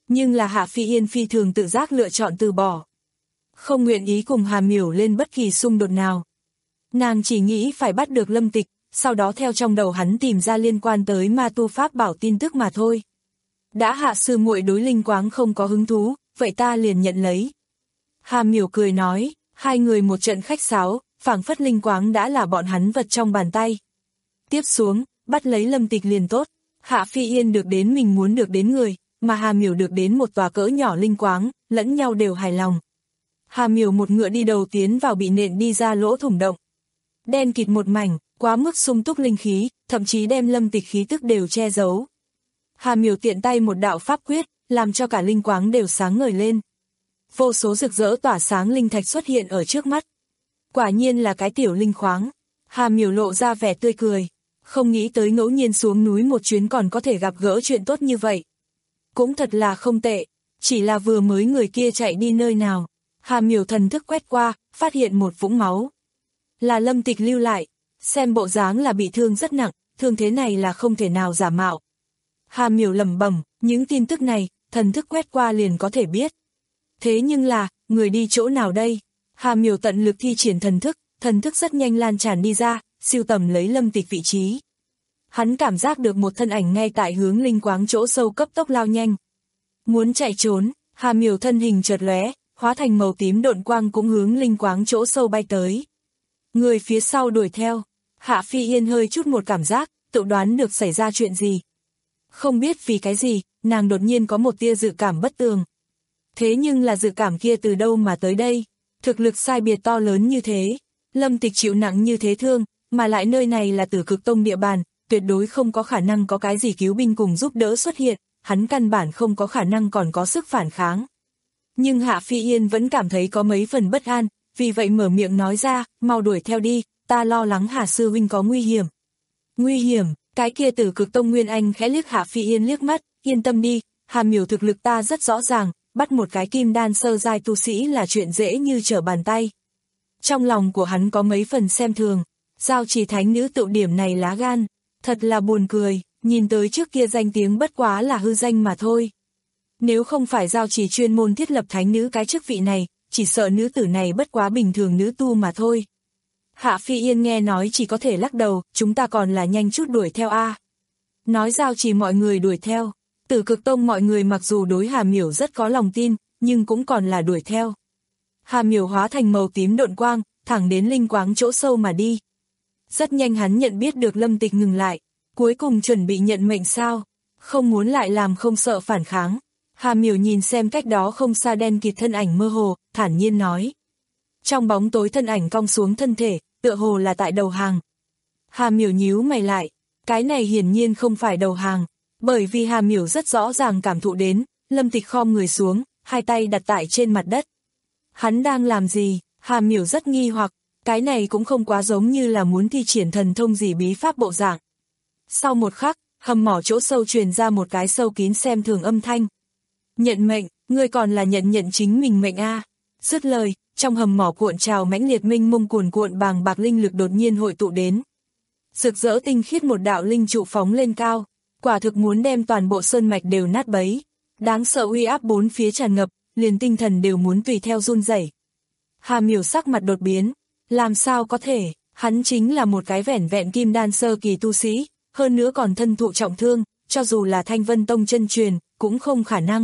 nhưng là Hạ Phi Yên phi thường tự giác lựa chọn từ bỏ. Không nguyện ý cùng Hà Miểu lên bất kỳ xung đột nào. Nàng chỉ nghĩ phải bắt được Lâm Tịch, sau đó theo trong đầu hắn tìm ra liên quan tới ma tu pháp bảo tin tức mà thôi. Đã Hạ sư muội đối linh quáng không có hứng thú, vậy ta liền nhận lấy. Hà Miểu cười nói, hai người một trận khách sáo, phảng phất linh quáng đã là bọn hắn vật trong bàn tay. Tiếp xuống, bắt lấy Lâm Tịch liền tốt. Hạ Phi Yên được đến mình muốn được đến người, mà Hà Miểu được đến một tòa cỡ nhỏ linh quáng, lẫn nhau đều hài lòng. Hà Miểu một ngựa đi đầu tiến vào bị nện đi ra lỗ thủng động. Đen kịt một mảnh, quá mức sung túc linh khí, thậm chí đem Lâm Tịch khí tức đều che giấu. Hà Miểu tiện tay một đạo pháp quyết, làm cho cả linh quáng đều sáng ngời lên. Vô số rực rỡ tỏa sáng linh thạch xuất hiện ở trước mắt. Quả nhiên là cái tiểu linh khoáng. Hà Miểu lộ ra vẻ tươi cười. Không nghĩ tới ngẫu nhiên xuống núi một chuyến còn có thể gặp gỡ chuyện tốt như vậy. Cũng thật là không tệ. Chỉ là vừa mới người kia chạy đi nơi nào. Hà Miểu thần thức quét qua, phát hiện một vũng máu. Là Lâm Tịch lưu lại. Xem bộ dáng là bị thương rất nặng, thương thế này là không thể nào giả mạo. Hà Miểu lẩm bẩm, những tin tức này, thần thức quét qua liền có thể biết. Thế nhưng là, người đi chỗ nào đây? Hà Miểu tận lực thi triển thần thức, thần thức rất nhanh lan tràn đi ra, siêu tầm lấy Lâm Tịch vị trí. Hắn cảm giác được một thân ảnh ngay tại hướng linh quáng chỗ sâu cấp tốc lao nhanh. Muốn chạy trốn, Hà Miểu thân hình chợt lóe, hóa thành màu tím độn quang cũng hướng linh quáng chỗ sâu bay tới. Người phía sau đuổi theo, Hạ Phi Yên hơi chút một cảm giác, tự đoán được xảy ra chuyện gì. Không biết vì cái gì, nàng đột nhiên có một tia dự cảm bất tường. Thế nhưng là dự cảm kia từ đâu mà tới đây? Thực lực sai biệt to lớn như thế, Lâm Tịch chịu nặng như thế thương, mà lại nơi này là Tử Cực Tông địa bàn, tuyệt đối không có khả năng có cái gì cứu binh cùng giúp đỡ xuất hiện, hắn căn bản không có khả năng còn có sức phản kháng. Nhưng Hạ Phi Yên vẫn cảm thấy có mấy phần bất an, vì vậy mở miệng nói ra, mau đuổi theo đi, ta lo lắng Hà sư huynh có nguy hiểm. Nguy hiểm, cái kia Tử Cực Tông Nguyên Anh khẽ liếc Hạ Phi Yên liếc mắt, yên tâm đi, Hà Miểu thực lực ta rất rõ ràng, bắt một cái kim đan sơ giai tu sĩ là chuyện dễ như trở bàn tay. Trong lòng của hắn có mấy phần xem thường, Giao Trì thánh nữ tựu điểm này lá gan, thật là buồn cười, nhìn tới trước kia danh tiếng bất quá là hư danh mà thôi. Nếu không phải Giao Trì chuyên môn thiết lập thánh nữ cái chức vị này, chỉ sợ nữ tử này bất quá bình thường nữ tu mà thôi. Hạ Phi Yên nghe nói chỉ có thể lắc đầu, chúng ta còn là nhanh chút đuổi theo a. Nói Giao Trì mọi người đuổi theo, Tử Cực Tông mọi người mặc dù đối Hà Miểu rất có lòng tin, nhưng cũng còn là đuổi theo. Hà Miểu hóa thành màu tím độn quang, thẳng đến linh quáng chỗ sâu mà đi. Rất nhanh hắn nhận biết được Lâm Tịch ngừng lại, cuối cùng chuẩn bị nhận mệnh sao, không muốn lại làm không sợ phản kháng. Hà Miểu nhìn xem cách đó không xa đen kịt thân ảnh mơ hồ, thản nhiên nói. Trong bóng tối thân ảnh cong xuống thân thể, tựa hồ là tại đầu hàng. Hà Miểu nhíu mày lại, cái này hiển nhiên không phải đầu hàng, bởi vì Hà Miểu rất rõ ràng cảm thụ đến, Lâm Tịch khom người xuống, hai tay đặt tại trên mặt đất. Hắn đang làm gì? Hà Miểu rất nghi hoặc, cái này cũng không quá giống như là muốn thi triển thần thông gì bí pháp bộ dạng. Sau một khắc, hầm mỏ chỗ sâu truyền ra một cái sâu kín xem thường âm thanh. Nhận mệnh, ngươi còn là nhận nhận chính mình mệnh a. Dứt lời, trong hầm mỏ cuộn trào mãnh liệt minh mông cuồn cuộn bàng bạc linh lực đột nhiên hội tụ đến. Rực rỡ tinh khiết một đạo linh trụ phóng lên cao, quả thực muốn đem toàn bộ sơn mạch đều nát bấy. Đáng sợ uy áp bốn phía tràn ngập, liền tinh thần đều muốn tùy theo run rẩy. Hà Miểu sắc mặt đột biến, làm sao có thể, hắn chính là một cái vẻn vẹn kim đan sơ kỳ tu sĩ, hơn nữa còn thân thụ trọng thương, cho dù là Thanh Vân Tông chân truyền, cũng không khả năng.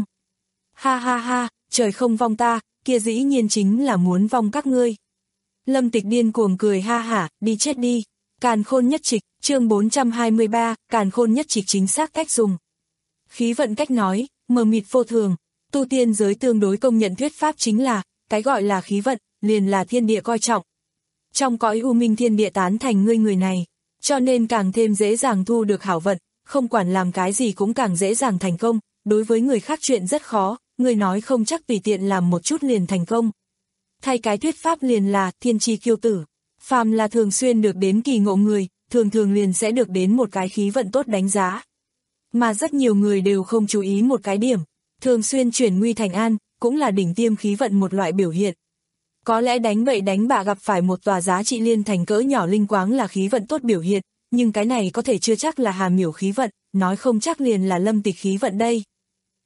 Ha ha ha, trời không vong ta, kia dĩ nhiên chính là muốn vong các ngươi. Lâm Tịch điên cuồng cười ha hả, đi chết đi. Càn Khôn Nhất Trịch, chương bốn trăm hai mươi ba, Càn Khôn Nhất Trịch chính xác cách dùng. Khí vận cách nói, mờ mịt vô thường, tu tiên giới tương đối công nhận thuyết pháp chính là, cái gọi là khí vận, liền là thiên địa coi trọng. Trong cõi u minh thiên địa tán thành ngươi người này, cho nên càng thêm dễ dàng thu được hảo vận, không quản làm cái gì cũng càng dễ dàng thành công, đối với người khác chuyện rất khó, người nói không chắc tùy tiện làm một chút liền thành công. Thay cái thuyết pháp liền là thiên chi kiêu tử, phàm là thường xuyên được đến kỳ ngộ người, thường thường liền sẽ được đến một cái khí vận tốt đánh giá. Mà rất nhiều người đều không chú ý một cái điểm, thường xuyên chuyển nguy thành an, cũng là đỉnh tiêm khí vận một loại biểu hiện. Có lẽ đánh bậy đánh bạ gặp phải một tòa giá trị liên thành cỡ nhỏ linh quáng là khí vận tốt biểu hiện, nhưng cái này có thể chưa chắc là Hà Miểu khí vận, nói không chắc liền là Lâm Tịch khí vận đây.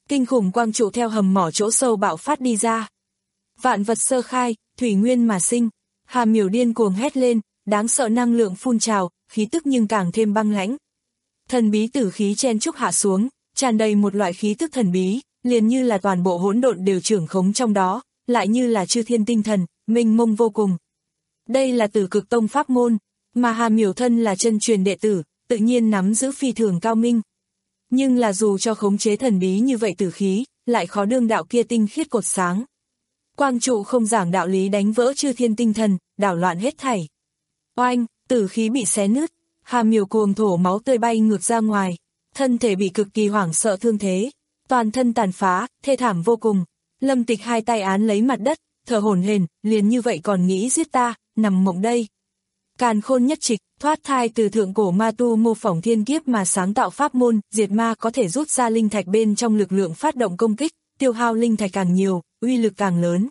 kinh khủng quang trụ theo hầm mỏ chỗ sâu bạo phát đi ra. Vạn vật sơ khai, thủy nguyên mà sinh. Hà Miểu điên cuồng hét lên, đáng sợ năng lượng phun trào, khí tức nhưng càng thêm băng lãnh. Thần bí tử khí chen chúc hạ xuống, tràn đầy một loại khí tức thần bí, liền như là toàn bộ hỗn độn đều trưởng khống trong đó, lại như là chư thiên tinh thần, mênh mông vô cùng. Đây là Tử Cực Tông pháp môn, mà Hà Miểu thân là chân truyền đệ tử, tự nhiên nắm giữ phi thường cao minh. Nhưng là dù cho khống chế thần bí như vậy tử khí, lại khó đương đạo kia tinh khiết cột sáng. Quang trụ không giảng đạo lý đánh vỡ chư thiên tinh thần, đảo loạn hết thảy. Oanh, tử khí bị xé nứt, Hà Miểu cuồng thổ máu tươi bay ngược ra ngoài, thân thể bị cực kỳ hoảng sợ thương thế, toàn thân tàn phá, thê thảm vô cùng. Lâm Tịch hai tay án lấy mặt đất, thở hổn hển, liền như vậy còn nghĩ giết ta, nằm mộng đây. Càn Khôn Nhất Trịch, thoát thai từ thượng cổ ma tu mô phỏng thiên kiếp mà sáng tạo pháp môn, diệt ma có thể rút ra linh thạch bên trong lực lượng phát động công kích, tiêu hao linh thạch càng nhiều, uy lực càng lớn.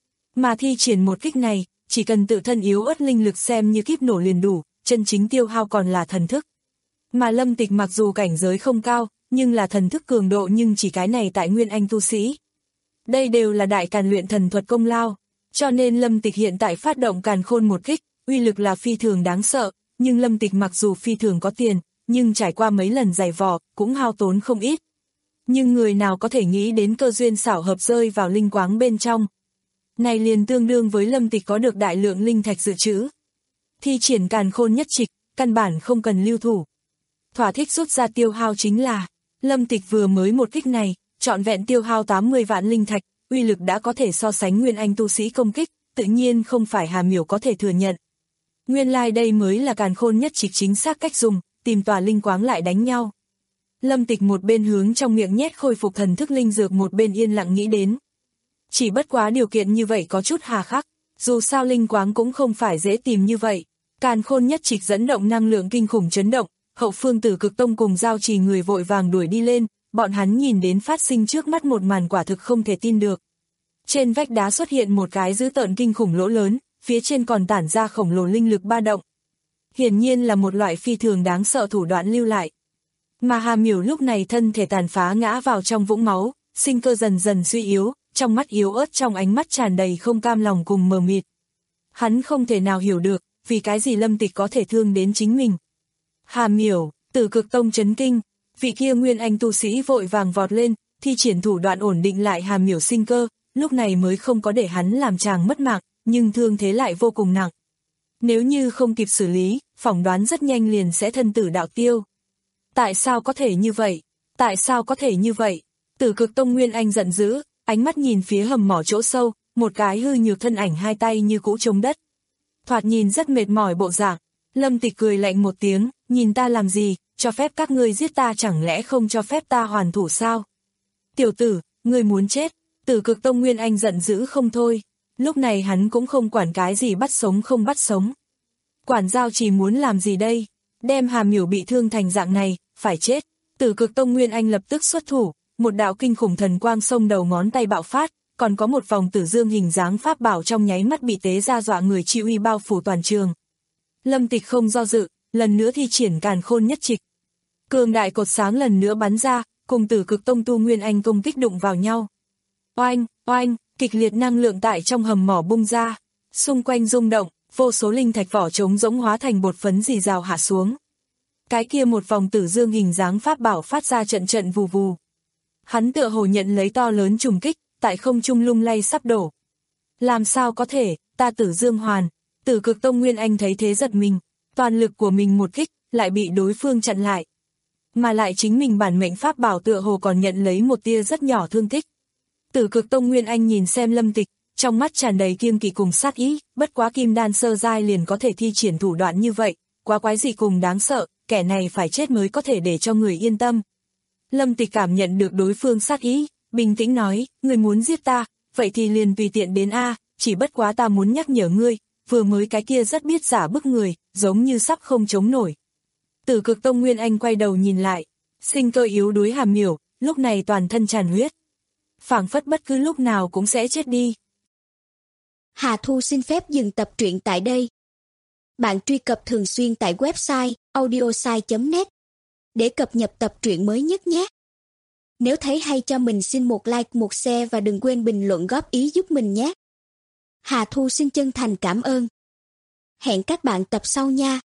Mà thi triển một kích này, chỉ cần tự thân yếu ớt linh lực xem như kíp nổ liền đủ, chân chính tiêu hao còn là thần thức. Mà Lâm Tịch mặc dù cảnh giới không cao, nhưng là thần thức cường độ nhưng chỉ cái này tại Nguyên Anh tu sĩ. Đây đều là đại càn luyện thần thuật công lao, cho nên Lâm Tịch hiện tại phát động càn khôn một kích, uy lực là phi thường đáng sợ, nhưng Lâm Tịch mặc dù phi thường có tiền, nhưng trải qua mấy lần giày vò, cũng hao tốn không ít. Nhưng người nào có thể nghĩ đến cơ duyên xảo hợp rơi vào linh quáng bên trong. Này liền tương đương với Lâm Tịch có được đại lượng linh thạch dự trữ. Thi triển Càn Khôn Nhất Trịch, căn bản không cần lưu thủ. Thỏa thích rút ra tiêu hao chính là, Lâm Tịch vừa mới một kích này, trọn vẹn tiêu hao tám mươi vạn linh thạch, uy lực đã có thể so sánh Nguyên Anh tu sĩ công kích, tự nhiên không phải Hà Miểu có thể thừa nhận. Nguyên lai like đây mới là Càn Khôn Nhất Trịch chính xác cách dùng, tìm tòa linh quáng lại đánh nhau. Lâm Tịch một bên hướng trong miệng nhét khôi phục thần thức linh dược, một bên yên lặng nghĩ đến. Chỉ bất quá điều kiện như vậy có chút hà khắc, dù sao linh quáng cũng không phải dễ tìm như vậy. Càn Khôn Nhất Trịch dẫn động năng lượng kinh khủng chấn động, hậu phương Tử Cực Tông cùng Giao Trì người vội vàng đuổi đi lên, bọn hắn nhìn đến phát sinh trước mắt một màn quả thực không thể tin được. Trên vách đá xuất hiện một cái dữ tợn kinh khủng lỗ lớn, phía trên còn tản ra khổng lồ linh lực ba động. Hiển nhiên là một loại phi thường đáng sợ thủ đoạn lưu lại. Mà Hà Miểu lúc này thân thể tàn phá ngã vào trong vũng máu, sinh cơ dần dần suy yếu, trong mắt yếu ớt, trong ánh mắt tràn đầy không cam lòng cùng mờ mịt. Hắn không thể nào hiểu được, vì cái gì Lâm Tịch có thể thương đến chính mình. Hà Miểu, Tử Cực Tông chấn kinh, vị kia Nguyên Anh tu sĩ vội vàng vọt lên, thi triển thủ đoạn ổn định lại Hà Miểu sinh cơ, lúc này mới không có để hắn làm chàng mất mạng, nhưng thương thế lại vô cùng nặng. Nếu như không kịp xử lý, phỏng đoán rất nhanh liền sẽ thân tử đạo tiêu. Tại sao có thể như vậy? Tại sao có thể như vậy? Tử Cực Tông Nguyên Anh giận dữ, ánh mắt nhìn phía hầm mỏ chỗ sâu, một cái hư nhược thân ảnh hai tay như cũ chống đất. Thoạt nhìn rất mệt mỏi bộ dạng. Lâm Tịch cười lạnh một tiếng, nhìn ta làm gì, cho phép các ngươi giết ta chẳng lẽ không cho phép ta hoàn thủ sao? Tiểu tử, ngươi muốn chết. Tử Cực Tông Nguyên Anh giận dữ không thôi. Lúc này hắn cũng không quản cái gì bắt sống không bắt sống. Quản Giao chỉ muốn làm gì đây? Đem Hà Miểu bị thương thành dạng này, phải chết. Tử Cực Tông Nguyên Anh lập tức xuất thủ, một đạo kinh khủng thần quang xông đầu ngón tay bạo phát, còn có một vòng tử dương hình dáng pháp bảo trong nháy mắt bị tế ra dọa người chi uy bao phủ toàn trường. Lâm Tịch không do dự, lần nữa thi triển Càn Khôn Nhất Trịch. Cường đại cột sáng lần nữa bắn ra, cùng Tử Cực Tông tu Nguyên Anh công kích đụng vào nhau. Oanh, oanh, kịch liệt năng lượng tại trong hầm mỏ bung ra, xung quanh rung động, vô số linh thạch vỏ trống rỗng hóa thành bột phấn rì rào hạ xuống. Cái kia một vòng tử dương hình dáng pháp bảo phát ra trận trận vù vù. Hắn tựa hồ nhận lấy to lớn trùng kích, tại không trung lung lay sắp đổ. Làm sao có thể, ta Tử Dương Hoàn. Tử Cực Tông Nguyên Anh thấy thế giật mình, toàn lực của mình một kích, lại bị đối phương chặn lại. Mà lại chính mình bản mệnh pháp bảo tựa hồ còn nhận lấy một tia rất nhỏ thương tích. Tử Cực Tông Nguyên Anh nhìn xem Lâm Tịch, trong mắt tràn đầy kiêng kỵ cùng sát ý, bất quá kim đan sơ giai liền có thể thi triển thủ đoạn như vậy, quá quái dị cùng đáng sợ, kẻ này phải chết mới có thể để cho người yên tâm. Lâm Tịch cảm nhận được đối phương sát ý, bình tĩnh nói, người muốn giết ta, vậy thì liền tùy tiện đến a, chỉ bất quá ta muốn nhắc nhở ngươi, vừa mới cái kia rất biết giả bức người, giống như sắp không chống nổi. Tử Cực Tông Nguyên Anh quay đầu nhìn lại, sinh cơ yếu đuối Hà Miểu, lúc này toàn thân tràn huyết. Phảng phất bất cứ lúc nào cũng sẽ chết đi. Hà Thu xin phép dừng tập truyện tại đây. Bạn truy cập thường xuyên tại website audiosai chấm net để cập nhật tập truyện mới nhất nhé. Nếu thấy hay cho mình xin một like, một share và đừng quên bình luận góp ý giúp mình nhé. Hà Thu xin chân thành cảm ơn. Hẹn các bạn tập sau nha.